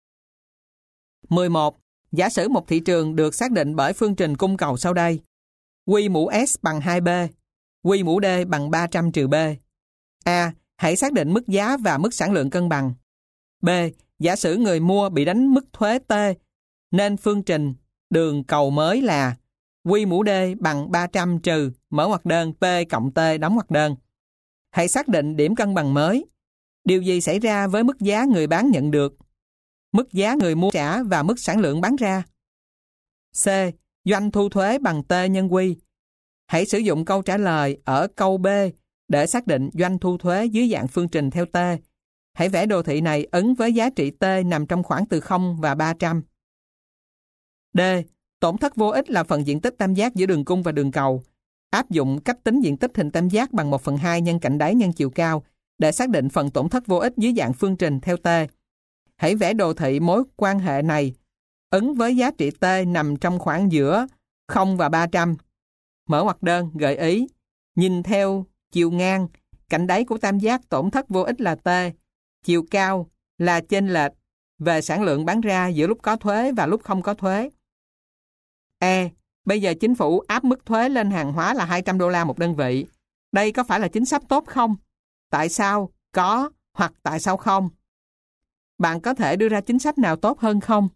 11. Giả sử một thị trường được xác định bởi phương trình cung cầu sau đây. Q mũ S bằng 2B, Q mũ D bằng 300 trừ B. A. Hãy xác định mức giá và mức sản lượng cân bằng. B. Giả sử người mua bị đánh mức thuế T, nên phương trình đường cầu mới là Q mũ D bằng 300 trừ, mở ngoặc đơn, P cộng T, đóng ngoặc đơn. Hãy xác định điểm cân bằng mới. Điều gì xảy ra với mức giá người bán nhận được, mức giá người mua trả và mức sản lượng bán ra? C. Doanh thu thuế bằng T nhân Q. Hãy sử dụng câu trả lời ở câu B để xác định doanh thu thuế dưới dạng phương trình theo T. Hãy vẽ đồ thị này ấn với giá trị T nằm trong khoảng từ 0 và 300. D. Tổn thất vô ích là phần diện tích tam giác giữa đường cung và đường cầu. Áp dụng cách tính diện tích hình tam giác bằng 1/2 nhân cạnh đáy nhân chiều cao để xác định phần tổn thất vô ích dưới dạng phương trình theo T. Hãy vẽ đồ thị mối quan hệ này ấn với giá trị T nằm trong khoảng giữa 0 và 300. Mở ngoặc đơn, gợi ý. Nhìn theo chiều ngang, cạnh đáy của tam giác tổn thất vô ích là T. Chiều cao là chênh lệch về sản lượng bán ra giữa lúc có thuế và lúc không có thuế. E. Bây giờ chính phủ áp mức thuế lên hàng hóa là 200 đô la một đơn vị. Đây có phải là chính sách tốt không? Tại sao có hoặc tại sao không? Bạn có thể đưa ra chính sách nào tốt hơn không?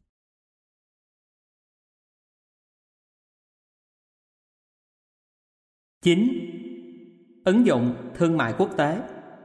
Chín. Ứng dụng thương mại quốc tế.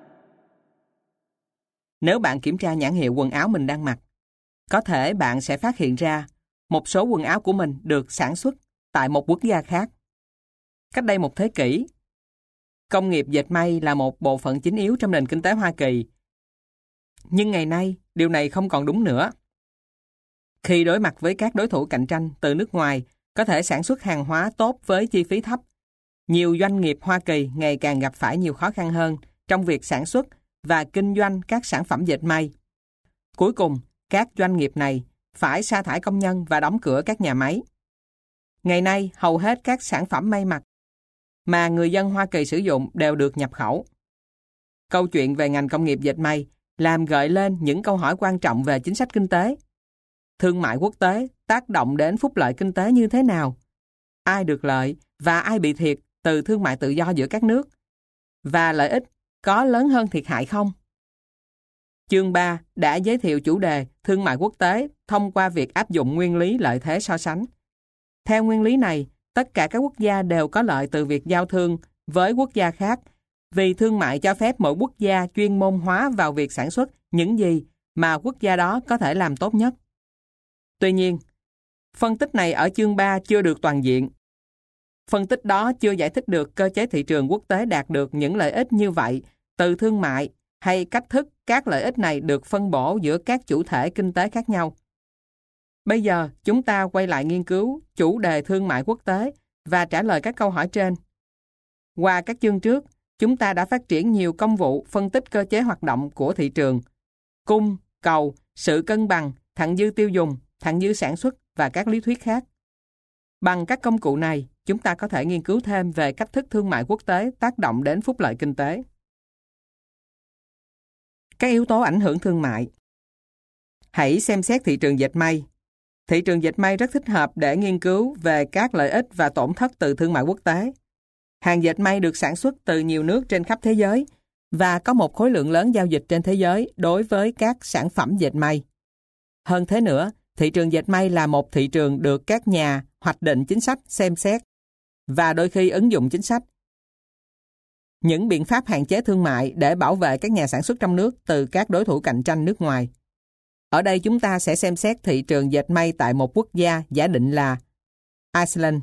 Nếu bạn kiểm tra nhãn hiệu quần áo mình đang mặc, có thể bạn sẽ phát hiện ra một số quần áo của mình được sản xuất tại một quốc gia khác. Cách đây một thế kỷ, công nghiệp dệt may là một bộ phận chính yếu trong nền kinh tế Hoa Kỳ. Nhưng ngày nay, điều này không còn đúng nữa. Khi đối mặt với các đối thủ cạnh tranh từ nước ngoài có thể sản xuất hàng hóa tốt với chi phí thấp, nhiều doanh nghiệp Hoa Kỳ ngày càng gặp phải nhiều khó khăn hơn trong việc sản xuất và kinh doanh các sản phẩm dệt may. Cuối cùng, các doanh nghiệp này phải sa thải công nhân và đóng cửa các nhà máy. Ngày nay, hầu hết các sản phẩm may mặc mà người dân Hoa Kỳ sử dụng đều được nhập khẩu. Câu chuyện về ngành công nghiệp dệt may làm gợi lên những câu hỏi quan trọng về chính sách kinh tế. Thương mại quốc tế tác động đến phúc lợi kinh tế như thế nào? Ai được lợi và ai bị thiệt từ thương mại tự do giữa các nước? Và lợi ích có lớn hơn thiệt hại không? Chương 3 đã giới thiệu chủ đề thương mại quốc tế thông qua việc áp dụng nguyên lý lợi thế so sánh. Theo nguyên lý này, tất cả các quốc gia đều có lợi từ việc giao thương với quốc gia khác, vì thương mại cho phép mỗi quốc gia chuyên môn hóa vào việc sản xuất những gì mà quốc gia đó có thể làm tốt nhất. Tuy nhiên, phân tích này ở chương 3 chưa được toàn diện. Phân tích đó chưa giải thích được cơ chế thị trường quốc tế đạt được những lợi ích như vậy từ thương mại hay cách thức các lợi ích này được phân bổ giữa các chủ thể kinh tế khác nhau. Bây giờ, chúng ta quay lại nghiên cứu chủ đề thương mại quốc tế và trả lời các câu hỏi trên. Qua các chương trước, chúng ta đã phát triển nhiều công vụ phân tích cơ chế hoạt động của thị trường, cung, cầu, sự cân bằng, thặng dư tiêu dùng, thặng dư sản xuất và các lý thuyết khác. Bằng các công cụ này, chúng ta có thể nghiên cứu thêm về cách thức thương mại quốc tế tác động đến phúc lợi kinh tế. Các yếu tố ảnh hưởng thương mại. Hãy xem xét thị trường dệt may. Thị trường dệt may rất thích hợp để nghiên cứu về các lợi ích và tổn thất từ thương mại quốc tế. Hàng dệt may được sản xuất từ nhiều nước trên khắp thế giới và có một khối lượng lớn giao dịch trên thế giới đối với các sản phẩm dệt may. Hơn thế nữa, thị trường dệt may là một thị trường được các nhà hoạch định chính sách xem xét và đôi khi ứng dụng chính sách. Những biện pháp hạn chế thương mại để bảo vệ các nhà sản xuất trong nước từ các đối thủ cạnh tranh nước ngoài. Ở đây chúng ta sẽ xem xét thị trường dệt may tại một quốc gia giả định là Iceland.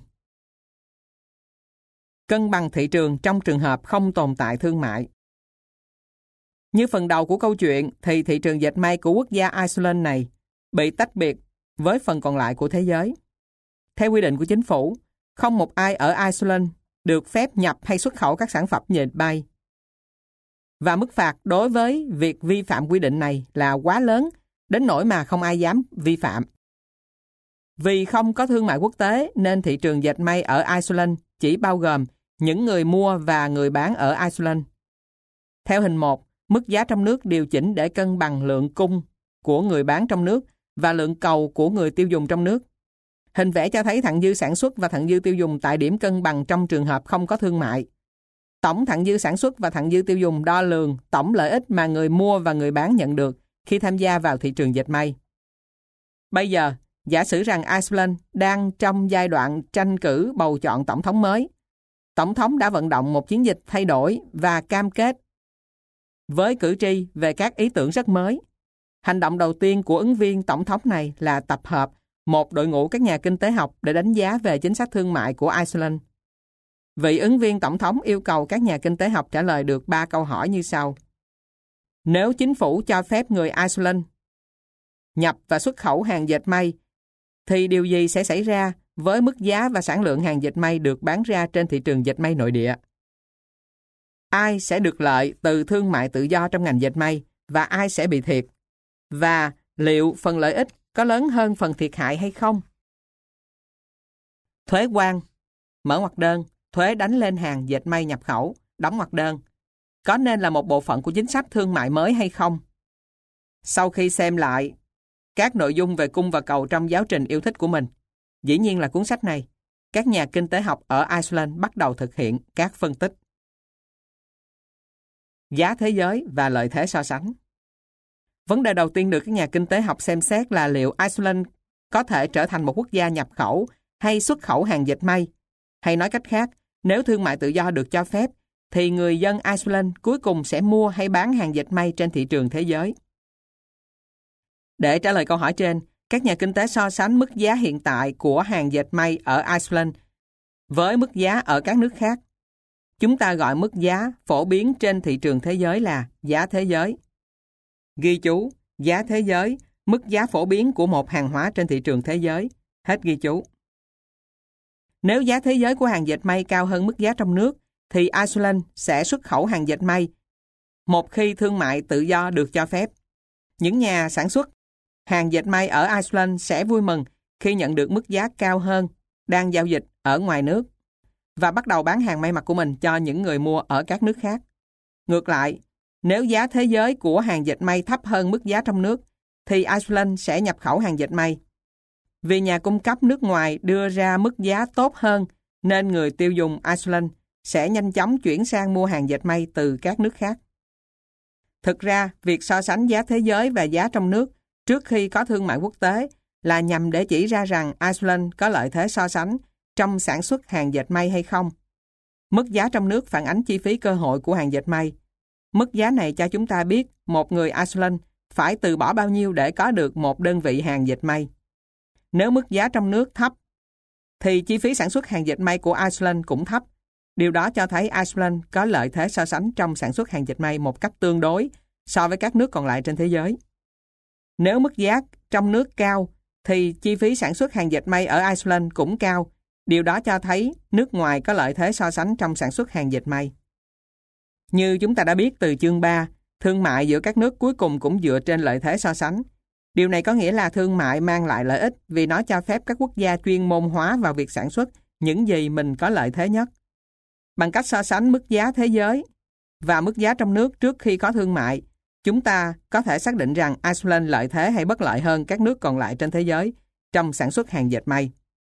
Cân bằng thị trường trong trường hợp không tồn tại thương mại. Như phần đầu của câu chuyện thì thị trường dệt may của quốc gia Iceland này bị tách biệt với phần còn lại của thế giới. Theo quy định của chính phủ, không một ai ở Iceland được phép nhập hay xuất khẩu các sản phẩm dệt may. Và mức phạt đối với việc vi phạm quy định này là quá lớn, đến nỗi mà không ai dám vi phạm. Vì không có thương mại quốc tế nên thị trường dệt may ở Iceland chỉ bao gồm những người mua và người bán ở Iceland. Theo hình 1, mức giá trong nước điều chỉnh để cân bằng lượng cung của người bán trong nước và lượng cầu của người tiêu dùng trong nước. Hình vẽ cho thấy thặng dư sản xuất và thặng dư tiêu dùng tại điểm cân bằng trong trường hợp không có thương mại. Tổng thặng dư sản xuất và thặng dư tiêu dùng đo lường tổng lợi ích mà người mua và người bán nhận được khi tham gia vào thị trường dệt may. Bây giờ, giả sử rằng Iceland đang trong giai đoạn tranh cử bầu chọn tổng thống mới. Tổng thống đã vận động một chiến dịch thay đổi và cam kết với cử tri về các ý tưởng rất mới. Hành động đầu tiên của ứng viên tổng thống này là tập hợp một đội ngũ các nhà kinh tế học để đánh giá về chính sách thương mại của Iceland. Vị ứng viên tổng thống yêu cầu các nhà kinh tế học trả lời được 3 câu hỏi như sau. Nếu chính phủ cho phép người Iceland nhập và xuất khẩu hàng dệt may, thì điều gì sẽ xảy ra với mức giá và sản lượng hàng dệt may được bán ra trên thị trường dệt may nội địa? Ai sẽ được lợi từ thương mại tự do trong ngành dệt may và ai sẽ bị thiệt? Và liệu phần lợi ích có lớn hơn phần thiệt hại hay không? Thuế quan. Mở ngoặc đơn. Thuế đánh lên hàng dệt may nhập khẩu. Đóng ngoặc đơn. Có nên là một bộ phận của chính sách thương mại mới hay không? Sau khi xem lại các nội dung về cung và cầu trong giáo trình yêu thích của mình, dĩ nhiên là cuốn sách này, các nhà kinh tế học ở Iceland bắt đầu thực hiện các phân tích. Giá thế giới và lợi thế so sánh. Vấn đề đầu tiên được các nhà kinh tế học xem xét là liệu Iceland có thể trở thành một quốc gia nhập khẩu hay xuất khẩu hàng dệt may. Hay nói cách khác, nếu thương mại tự do được cho phép, thì người dân Iceland cuối cùng sẽ mua hay bán hàng dệt may trên thị trường thế giới. Để trả lời câu hỏi trên, các nhà kinh tế so sánh mức giá hiện tại của hàng dệt may ở Iceland với mức giá ở các nước khác. Chúng ta gọi mức giá phổ biến trên thị trường thế giới là giá thế giới. Ghi chú, giá thế giới, mức giá phổ biến của một hàng hóa trên thị trường thế giới. Hết ghi chú. Nếu giá thế giới của hàng dệt may cao hơn mức giá trong nước, thì Iceland sẽ xuất khẩu hàng dệt may một khi thương mại tự do được cho phép. Những nhà sản xuất Hàng dệt may ở Iceland sẽ vui mừng khi nhận được mức giá cao hơn đang giao dịch ở ngoài nước và bắt đầu bán hàng may mặc của mình cho những người mua ở các nước khác. Ngược lại, nếu giá thế giới của hàng dệt may thấp hơn mức giá trong nước, thì Iceland sẽ nhập khẩu hàng dệt may. Vì nhà cung cấp nước ngoài đưa ra mức giá tốt hơn, nên người tiêu dùng Iceland sẽ nhanh chóng chuyển sang mua hàng dệt may từ các nước khác. Thực ra, việc so sánh giá thế giới và giá trong nước trước khi có thương mại quốc tế là nhằm để chỉ ra rằng Iceland có lợi thế so sánh trong sản xuất hàng dệt may hay không. Mức giá trong nước phản ánh chi phí cơ hội của hàng dệt may. Mức giá này cho chúng ta biết một người Iceland phải từ bỏ bao nhiêu để có được một đơn vị hàng dệt may. Nếu mức giá trong nước thấp, thì chi phí sản xuất hàng dệt may của Iceland cũng thấp. Điều đó cho thấy Iceland có lợi thế so sánh trong sản xuất hàng dệt may một cách tương đối so với các nước còn lại trên thế giới. Nếu mức giá trong nước cao, thì chi phí sản xuất hàng dệt may ở Iceland cũng cao. Điều đó cho thấy nước ngoài có lợi thế so sánh trong sản xuất hàng dệt may. Như chúng ta đã biết từ chương 3, thương mại giữa các nước cuối cùng cũng dựa trên lợi thế so sánh. Điều này có nghĩa là thương mại mang lại lợi ích vì nó cho phép các quốc gia chuyên môn hóa vào việc sản xuất những gì mình có lợi thế nhất. Bằng cách so sánh mức giá thế giới và mức giá trong nước trước khi có thương mại, chúng ta có thể xác định rằng Iceland lợi thế hay bất lợi hơn các nước còn lại trên thế giới trong sản xuất hàng dệt may.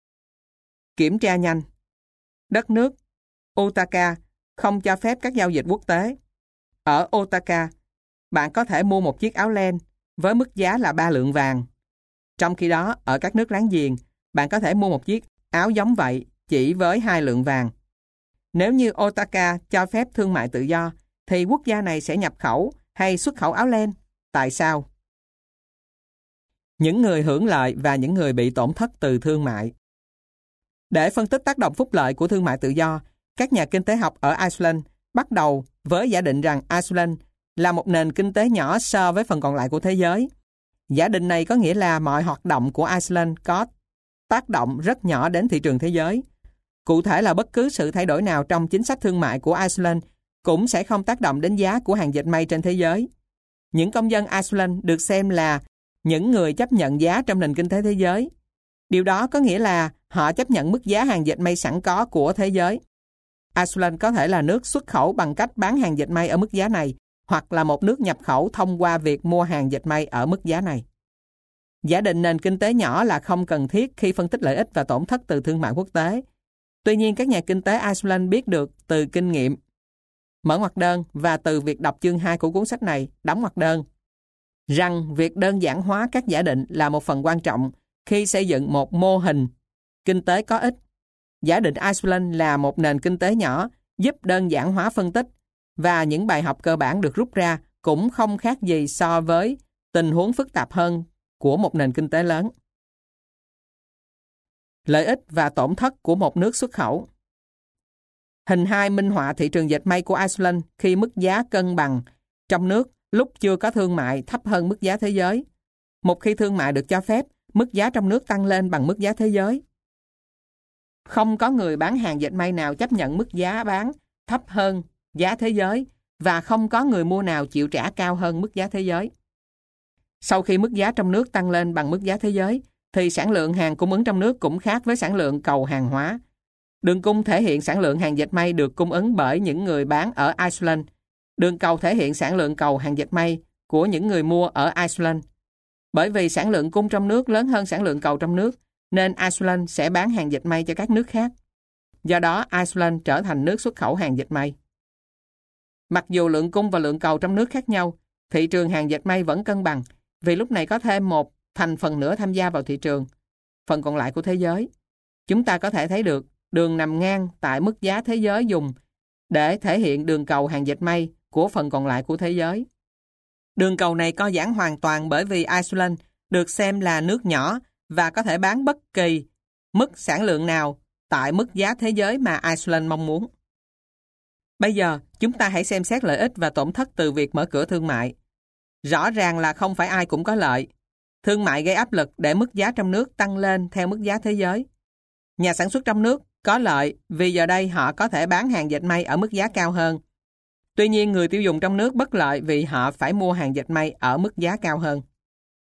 Kiểm tra nhanh. Đất nước Otaka không cho phép các giao dịch quốc tế. Ở Otaka, bạn có thể mua một chiếc áo len với mức giá là 3 lượng vàng. Trong khi đó, ở các nước láng giềng, bạn có thể mua một chiếc áo giống vậy chỉ với 2 lượng vàng. Nếu như Otaka cho phép thương mại tự do, thì quốc gia này sẽ nhập khẩu hay xuất khẩu áo len. Tại sao? Những người hưởng lợi và những người bị tổn thất từ thương mại. Để phân tích tác động phúc lợi của thương mại tự do, các nhà kinh tế học ở Iceland bắt đầu với giả định rằng Iceland là một nền kinh tế nhỏ so với phần còn lại của thế giới. Giả định này có nghĩa là mọi hoạt động của Iceland có tác động rất nhỏ đến thị trường thế giới. Cụ thể là bất cứ sự thay đổi nào trong chính sách thương mại của Iceland cũng sẽ không tác động đến giá của hàng dệt may trên thế giới. Những công dân Iceland được xem là những người chấp nhận giá trong nền kinh tế thế giới. Điều đó có nghĩa là họ chấp nhận mức giá hàng dệt may sẵn có của thế giới. Iceland có thể là nước xuất khẩu bằng cách bán hàng dệt may ở mức giá này, hoặc là một nước nhập khẩu thông qua việc mua hàng dệt may ở mức giá này. Giả định nền kinh tế nhỏ là không cần thiết khi phân tích lợi ích và tổn thất từ thương mại quốc tế. Tuy nhiên, các nhà kinh tế Iceland biết được từ kinh nghiệm, mở ngoặc đơn, và từ việc đọc chương 2 của cuốn sách này, đóng ngoặc đơn, rằng việc đơn giản hóa các giả định là một phần quan trọng khi xây dựng một mô hình kinh tế có ích. Giả định Iceland là một nền kinh tế nhỏ giúp đơn giản hóa phân tích, và những bài học cơ bản được rút ra cũng không khác gì so với tình huống phức tạp hơn của một nền kinh tế lớn. Lợi ích và tổn thất của một nước xuất khẩu. Hình 2 minh họa thị trường dệt may của Iceland khi mức giá cân bằng trong nước lúc chưa có thương mại thấp hơn mức giá thế giới. Một khi thương mại được cho phép, mức giá trong nước tăng lên bằng mức giá thế giới. Không có người bán hàng dệt may nào chấp nhận mức giá bán thấp hơn giá thế giới, và không có người mua nào chịu trả cao hơn mức giá thế giới. Sau khi mức giá trong nước tăng lên bằng mức giá thế giới, thì sản lượng hàng cung ứng trong nước cũng khác với sản lượng cầu hàng hóa. Đường cung thể hiện sản lượng hàng dệt may được cung ứng bởi những người bán ở Iceland. Đường cầu thể hiện sản lượng cầu hàng dệt may của những người mua ở Iceland. Bởi vì sản lượng cung trong nước lớn hơn sản lượng cầu trong nước, nên Iceland sẽ bán hàng dệt may cho các nước khác. Do đó, Iceland trở thành nước xuất khẩu hàng dệt may. Mặc dù lượng cung và lượng cầu trong nước khác nhau, thị trường hàng dệt may vẫn cân bằng, vì lúc này có thêm một thành phần nữa tham gia vào thị trường, phần còn lại của thế giới. Chúng ta có thể thấy được đường nằm ngang tại mức giá thế giới dùng để thể hiện đường cầu hàng dệt may của phần còn lại của thế giới. Đường cầu này co giãn hoàn toàn bởi vì Iceland được xem là nước nhỏ và có thể bán bất kỳ mức sản lượng nào tại mức giá thế giới mà Iceland mong muốn. Bây giờ, chúng ta hãy xem xét lợi ích và tổn thất từ việc mở cửa thương mại. Rõ ràng là không phải ai cũng có lợi. Thương mại gây áp lực để mức giá trong nước tăng lên theo mức giá thế giới. Nhà sản xuất trong nước có lợi vì giờ đây họ có thể bán hàng dệt may ở mức giá cao hơn. Tuy nhiên, người tiêu dùng trong nước bất lợi vì họ phải mua hàng dệt may ở mức giá cao hơn.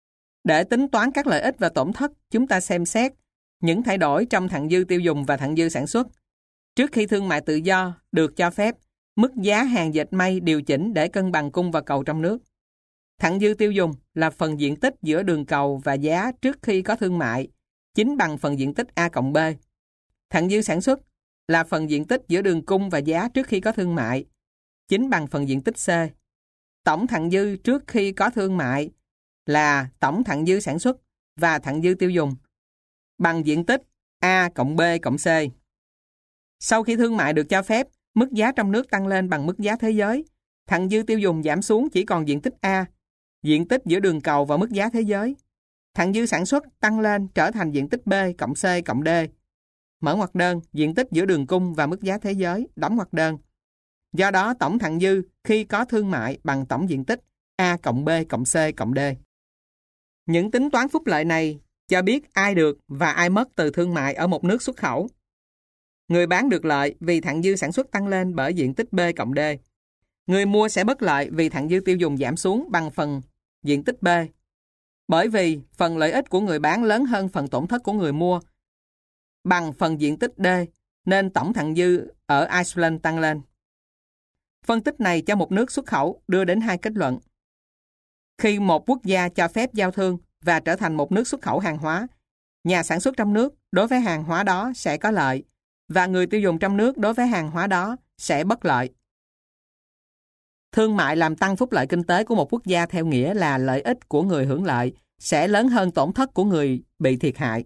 Để tính toán các lợi ích và tổn thất, chúng ta xem xét những thay đổi trong thặng dư tiêu dùng và thặng dư sản xuất. Trước khi thương mại tự do được cho phép, mức giá hàng dệt may điều chỉnh để cân bằng cung và cầu trong nước. Thặng dư tiêu dùng là phần diện tích giữa đường cầu và giá trước khi có thương mại, chính bằng phần diện tích A cộng B. Thặng dư sản xuất là phần diện tích giữa đường cung và giá trước khi có thương mại, chính bằng phần diện tích C. Tổng thặng dư trước khi có thương mại là tổng thặng dư sản xuất và thặng dư tiêu dùng, bằng diện tích A cộng B cộng C. Sau khi thương mại được cho phép, mức giá trong nước tăng lên bằng mức giá thế giới. Thặng dư tiêu dùng giảm xuống chỉ còn diện tích A, diện tích giữa đường cầu và mức giá thế giới. Thặng dư sản xuất tăng lên trở thành diện tích B cộng C cộng D. Mở ngoặc đơn, diện tích giữa đường cung và mức giá thế giới, đóng ngoặc đơn. Do đó, tổng thặng dư khi có thương mại bằng tổng diện tích A cộng B cộng C cộng D. Những tính toán phúc lợi này cho biết ai được và ai mất từ thương mại ở một nước xuất khẩu. Người bán được lợi vì thặng dư sản xuất tăng lên bởi diện tích B cộng D. Người mua sẽ bất lợi vì thặng dư tiêu dùng giảm xuống bằng phần diện tích B. Bởi vì phần lợi ích của người bán lớn hơn phần tổn thất của người mua bằng phần diện tích D, nên tổng thặng dư ở Iceland tăng lên. Phân tích này cho một nước xuất khẩu đưa đến hai kết luận. Khi một quốc gia cho phép giao thương và trở thành một nước xuất khẩu hàng hóa, nhà sản xuất trong nước đối với hàng hóa đó sẽ có lợi và người tiêu dùng trong nước đối với hàng hóa đó sẽ bất lợi. Thương mại làm tăng phúc lợi kinh tế của một quốc gia theo nghĩa là lợi ích của người hưởng lợi sẽ lớn hơn tổn thất của người bị thiệt hại.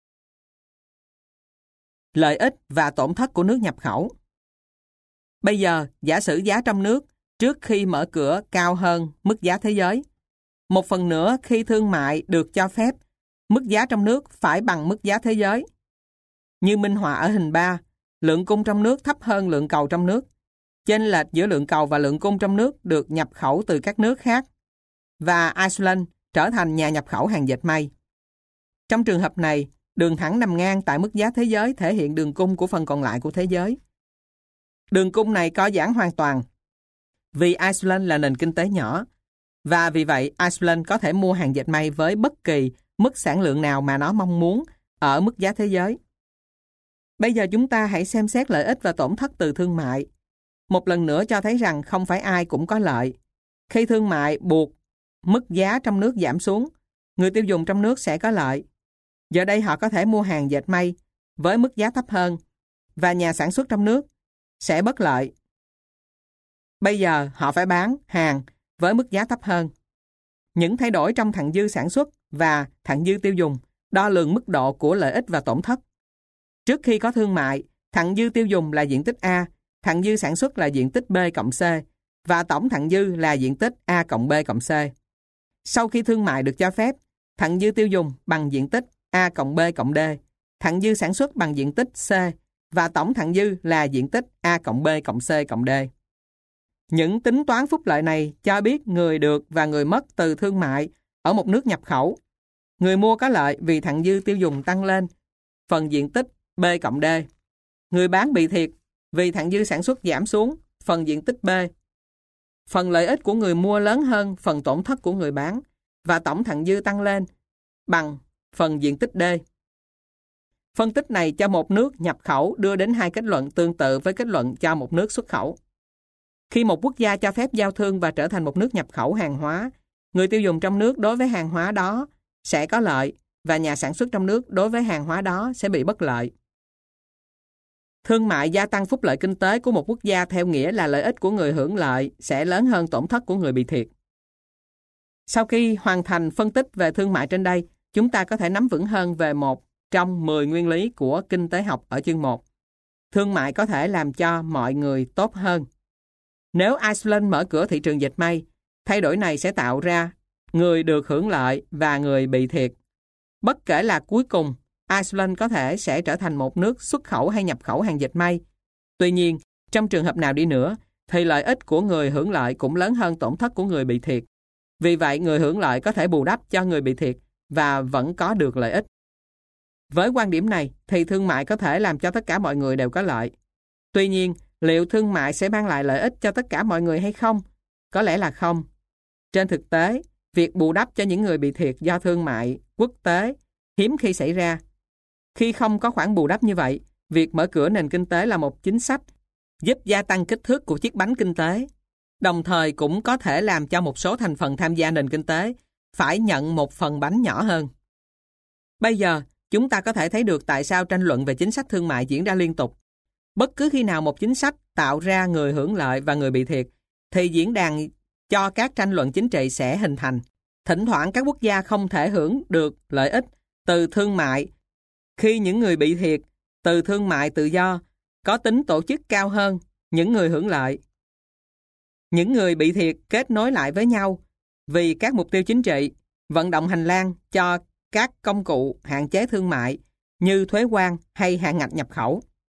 Lợi ích và tổn thất của nước nhập khẩu. Bây giờ, giả sử giá trong nước trước khi mở cửa cao hơn mức giá thế giới. Một phần nữa khi thương mại được cho phép, mức giá trong nước phải bằng mức giá thế giới. Như minh họa ở hình 3, lượng cung trong nước thấp hơn lượng cầu trong nước. Chênh lệch giữa lượng cầu và lượng cung trong nước được nhập khẩu từ các nước khác, và Iceland trở thành nhà nhập khẩu hàng dệt may. Trong trường hợp này, đường thẳng nằm ngang tại mức giá thế giới thể hiện đường cung của phần còn lại của thế giới. Đường cung này co giãn hoàn toàn, vì Iceland là nền kinh tế nhỏ, và vì vậy Iceland có thể mua hàng dệt may với bất kỳ mức sản lượng nào mà nó mong muốn ở mức giá thế giới. Bây giờ chúng ta hãy xem xét lợi ích và tổn thất từ thương mại. Một lần nữa cho thấy rằng không phải ai cũng có lợi. Khi thương mại buộc mức giá trong nước giảm xuống, người tiêu dùng trong nước sẽ có lợi. Giờ đây họ có thể mua hàng dệt may với mức giá thấp hơn, và nhà sản xuất trong nước sẽ bất lợi. Bây giờ họ phải bán hàng với mức giá thấp hơn. Những thay đổi trong thặng dư sản xuất và thặng dư tiêu dùng đo lường mức độ của lợi ích và tổn thất. Trước khi có thương mại, thặng dư tiêu dùng là diện tích A, thặng dư sản xuất là diện tích B cộng C, và tổng thặng dư là diện tích A cộng B cộng C. Sau khi thương mại được cho phép, thặng dư tiêu dùng bằng diện tích A cộng B cộng D, thặng dư sản xuất bằng diện tích C, và tổng thặng dư là diện tích A cộng B cộng C cộng D. Những tính toán phúc lợi này cho biết người được và người mất từ thương mại ở một nước nhập khẩu. Người mua có lợi vì thặng dư tiêu dùng tăng lên, phần diện tích B cộng D. Người bán bị thiệt vì thặng dư sản xuất giảm xuống, phần diện tích B. Phần lợi ích của người mua lớn hơn phần tổn thất của người bán, và tổng thặng dư tăng lên bằng phần diện tích D. Phân tích này cho một nước nhập khẩu đưa đến hai kết luận tương tự với kết luận cho một nước xuất khẩu. Khi một quốc gia cho phép giao thương và trở thành một nước nhập khẩu hàng hóa, người tiêu dùng trong nước đối với hàng hóa đó sẽ có lợi, và nhà sản xuất trong nước đối với hàng hóa đó sẽ bị bất lợi. Thương mại gia tăng phúc lợi kinh tế của một quốc gia theo nghĩa là lợi ích của người hưởng lợi sẽ lớn hơn tổn thất của người bị thiệt. Sau khi hoàn thành phân tích về thương mại trên đây, chúng ta có thể nắm vững hơn về một trong 10 nguyên lý của kinh tế học ở chương 1. Thương mại có thể làm cho mọi người tốt hơn. Nếu Iceland mở cửa thị trường dệt may, thay đổi này sẽ tạo ra người được hưởng lợi và người bị thiệt. Bất kể là cuối cùng, Iceland có thể sẽ trở thành một nước xuất khẩu hay nhập khẩu hàng dệt may. Tuy nhiên, trong trường hợp nào đi nữa, thì lợi ích của người hưởng lợi cũng lớn hơn tổn thất của người bị thiệt. Vì vậy, người hưởng lợi có thể bù đắp cho người bị thiệt và vẫn có được lợi ích. Với quan điểm này, thì thương mại có thể làm cho tất cả mọi người đều có lợi. Tuy nhiên, liệu thương mại sẽ mang lại lợi ích cho tất cả mọi người hay không? Có lẽ là không. Trên thực tế, việc bù đắp cho những người bị thiệt do thương mại quốc tế hiếm khi xảy ra. Khi không có khoản bù đắp như vậy, việc mở cửa nền kinh tế là một chính sách giúp gia tăng kích thước của chiếc bánh kinh tế, đồng thời cũng có thể làm cho một số thành phần tham gia nền kinh tế phải nhận một phần bánh nhỏ hơn. Bây giờ, chúng ta có thể thấy được tại sao tranh luận về chính sách thương mại diễn ra liên tục. Bất cứ khi nào một chính sách tạo ra người hưởng lợi và người bị thiệt, thì diễn đàn cho các tranh luận chính trị sẽ hình thành. Thỉnh thoảng các quốc gia không thể hưởng được lợi ích từ thương mại khi những người bị thiệt từ thương mại tự do có tính tổ chức cao hơn những người hưởng lợi. Những người bị thiệt kết nối lại với nhau vì các mục tiêu chính trị, vận động hành lang cho các công cụ hạn chế thương mại như thuế quan hay hạn ngạch nhập khẩu.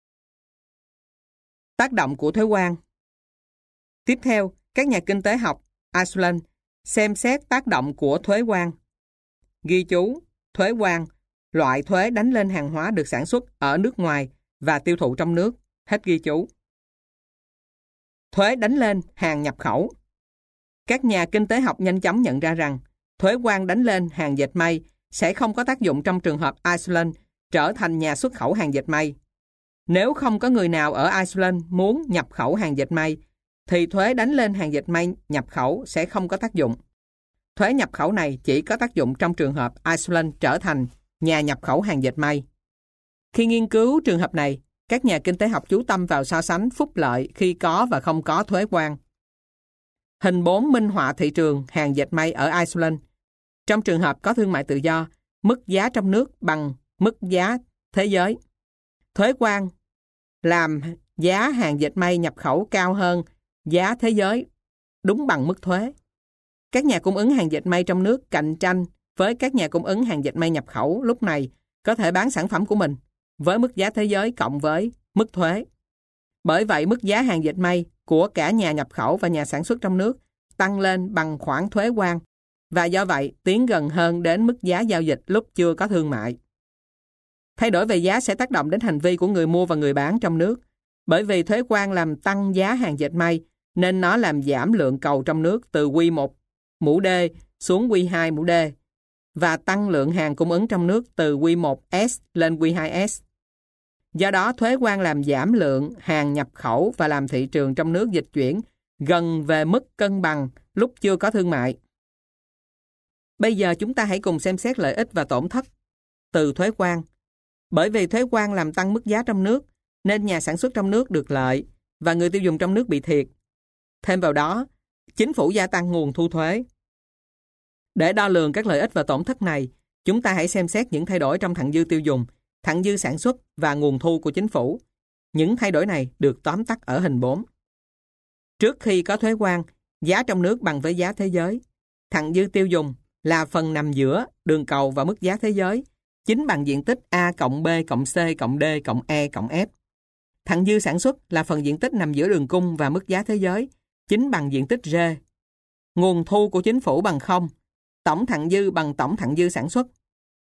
Tác động của thuế quan. Tiếp theo, các nhà kinh tế học Iceland xem xét tác động của thuế quan. Ghi chú, thuế quan, loại thuế đánh lên hàng hóa được sản xuất ở nước ngoài và tiêu thụ trong nước. Hết ghi chú. Thuế đánh lên hàng nhập khẩu. Các nhà kinh tế học nhanh chóng nhận ra rằng thuế quan đánh lên hàng dệt may sẽ không có tác dụng trong trường hợp Iceland trở thành nhà xuất khẩu hàng dệt may. Nếu không có người nào ở Iceland muốn nhập khẩu hàng dệt may, thì thuế đánh lên hàng dệt may nhập khẩu sẽ không có tác dụng. Thuế nhập khẩu này chỉ có tác dụng trong trường hợp Iceland trở thành nhà nhập khẩu hàng dệt may. Khi nghiên cứu trường hợp này, các nhà kinh tế học chú tâm vào so sánh phúc lợi khi có và không có thuế quan. Hình 4 minh họa thị trường hàng dệt may ở Iceland. Trong trường hợp có thương mại tự do, mức giá trong nước bằng mức giá thế giới. Thuế quan làm giá hàng dệt may nhập khẩu cao hơn giá thế giới đúng bằng mức thuế. Các nhà cung ứng hàng dệt may trong nước cạnh tranh với các nhà cung ứng hàng dệt may nhập khẩu lúc này có thể bán sản phẩm của mình với mức giá thế giới cộng với mức thuế. Bởi vậy, mức giá hàng dệt may của cả nhà nhập khẩu và nhà sản xuất trong nước tăng lên bằng khoản thuế quan và do vậy tiến gần hơn đến mức giá giao dịch lúc chưa có thương mại. Thay đổi về giá sẽ tác động đến hành vi của người mua và người bán trong nước. Bởi vì thuế quan làm tăng giá hàng dệt may nên nó làm giảm lượng cầu trong nước từ Q1 mũ D xuống Q2 mũ D và tăng lượng hàng cung ứng trong nước từ Q1S lên Q2S. Do đó, thuế quan làm giảm lượng hàng nhập khẩu và làm thị trường trong nước dịch chuyển gần về mức cân bằng lúc chưa có thương mại. Bây giờ chúng ta hãy cùng xem xét lợi ích và tổn thất từ thuế quan. Bởi vì thuế quan làm tăng mức giá trong nước, nên nhà sản xuất trong nước được lợi và người tiêu dùng trong nước bị thiệt. Thêm vào đó, chính phủ gia tăng nguồn thu thuế. Để đo lường các lợi ích và tổn thất này, chúng ta hãy xem xét những thay đổi trong thặng dư tiêu dùng, thặng dư sản xuất và nguồn thu của chính phủ. Những thay đổi này được tóm tắt ở hình 4. Trước khi có thuế quan, giá trong nước bằng với giá thế giới. Thặng dư tiêu dùng là phần nằm giữa đường cầu và mức giá thế giới, chính bằng diện tích A cộng B cộng C cộng D cộng E cộng F. Thặng dư sản xuất là phần diện tích nằm giữa đường cung và mức giá thế giới, chính bằng diện tích R. Nguồn thu của chính phủ bằng 0, tổng thặng dư bằng tổng thặng dư sản xuất.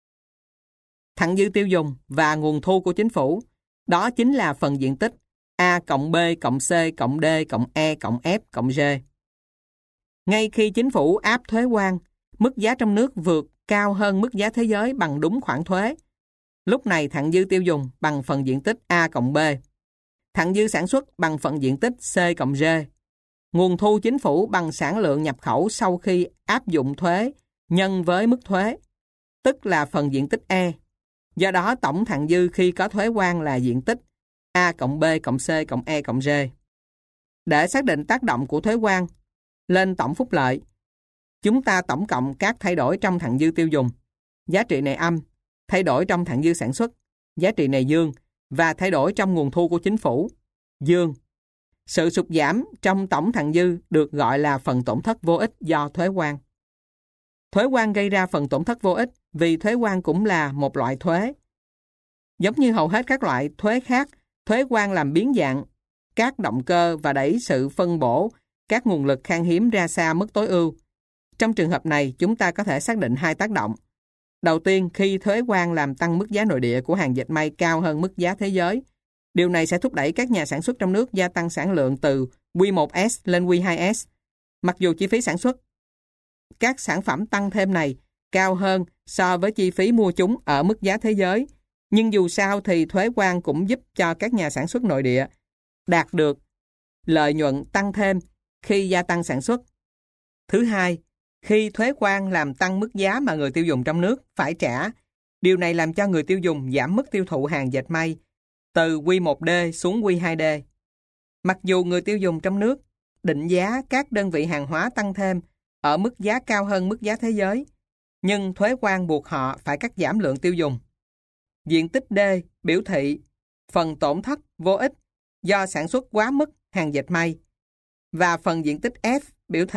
Thặng dư tiêu dùng và nguồn thu của chính phủ, đó chính là phần diện tích A cộng B cộng C cộng D cộng E cộng F cộng G. Ngay khi chính phủ áp thuế quan, mức giá trong nước vượt cao hơn mức giá thế giới bằng đúng khoản thuế. Lúc này thặng dư tiêu dùng bằng phần diện tích A cộng B. Thặng dư sản xuất bằng phần diện tích C cộng G. Nguồn thu chính phủ bằng sản lượng nhập khẩu sau khi áp dụng thuế nhân với mức thuế, tức là phần diện tích E. Do đó tổng thặng dư khi có thuế quan là diện tích A cộng B cộng C cộng E cộng G. Để xác định tác động của thuế quan lên tổng phúc lợi, chúng ta tổng cộng các thay đổi trong thặng dư tiêu dùng. Giá trị này âm, thay đổi trong thặng dư sản xuất, giá trị này dương, và thay đổi trong nguồn thu của chính phủ, dương. Sự sụt giảm trong tổng thặng dư được gọi là phần tổn thất vô ích do thuế quan. Thuế quan gây ra phần tổn thất vô ích vì thuế quan cũng là một loại thuế. Giống như hầu hết các loại thuế khác, thuế quan làm biến dạng các động cơ và đẩy sự phân bổ các nguồn lực khan hiếm ra xa mức tối ưu. Trong trường hợp này, chúng ta có thể xác định hai tác động. Đầu tiên, khi thuế quan làm tăng mức giá nội địa của hàng dệt may cao hơn mức giá thế giới, điều này sẽ thúc đẩy các nhà sản xuất trong nước gia tăng sản lượng từ Q1S lên Q2S, mặc dù chi phí sản xuất các sản phẩm tăng thêm này cao hơn so với chi phí mua chúng ở mức giá thế giới, nhưng dù sao thì thuế quan cũng giúp cho các nhà sản xuất nội địa đạt được lợi nhuận tăng thêm khi gia tăng sản xuất. Thứ hai, khi thuế quan làm tăng mức giá mà người tiêu dùng trong nước phải trả, điều này làm cho người tiêu dùng giảm mức tiêu thụ hàng dệt may từ Q1D xuống Q2D. Mặc dù người tiêu dùng trong nước định giá các đơn vị hàng hóa tăng thêm ở mức giá cao hơn mức giá thế giới, nhưng thuế quan buộc họ phải cắt giảm lượng tiêu dùng. Diện tích D biểu thị phần tổn thất vô ích do sản xuất quá mức hàng dệt may, và phần diện tích F biểu thị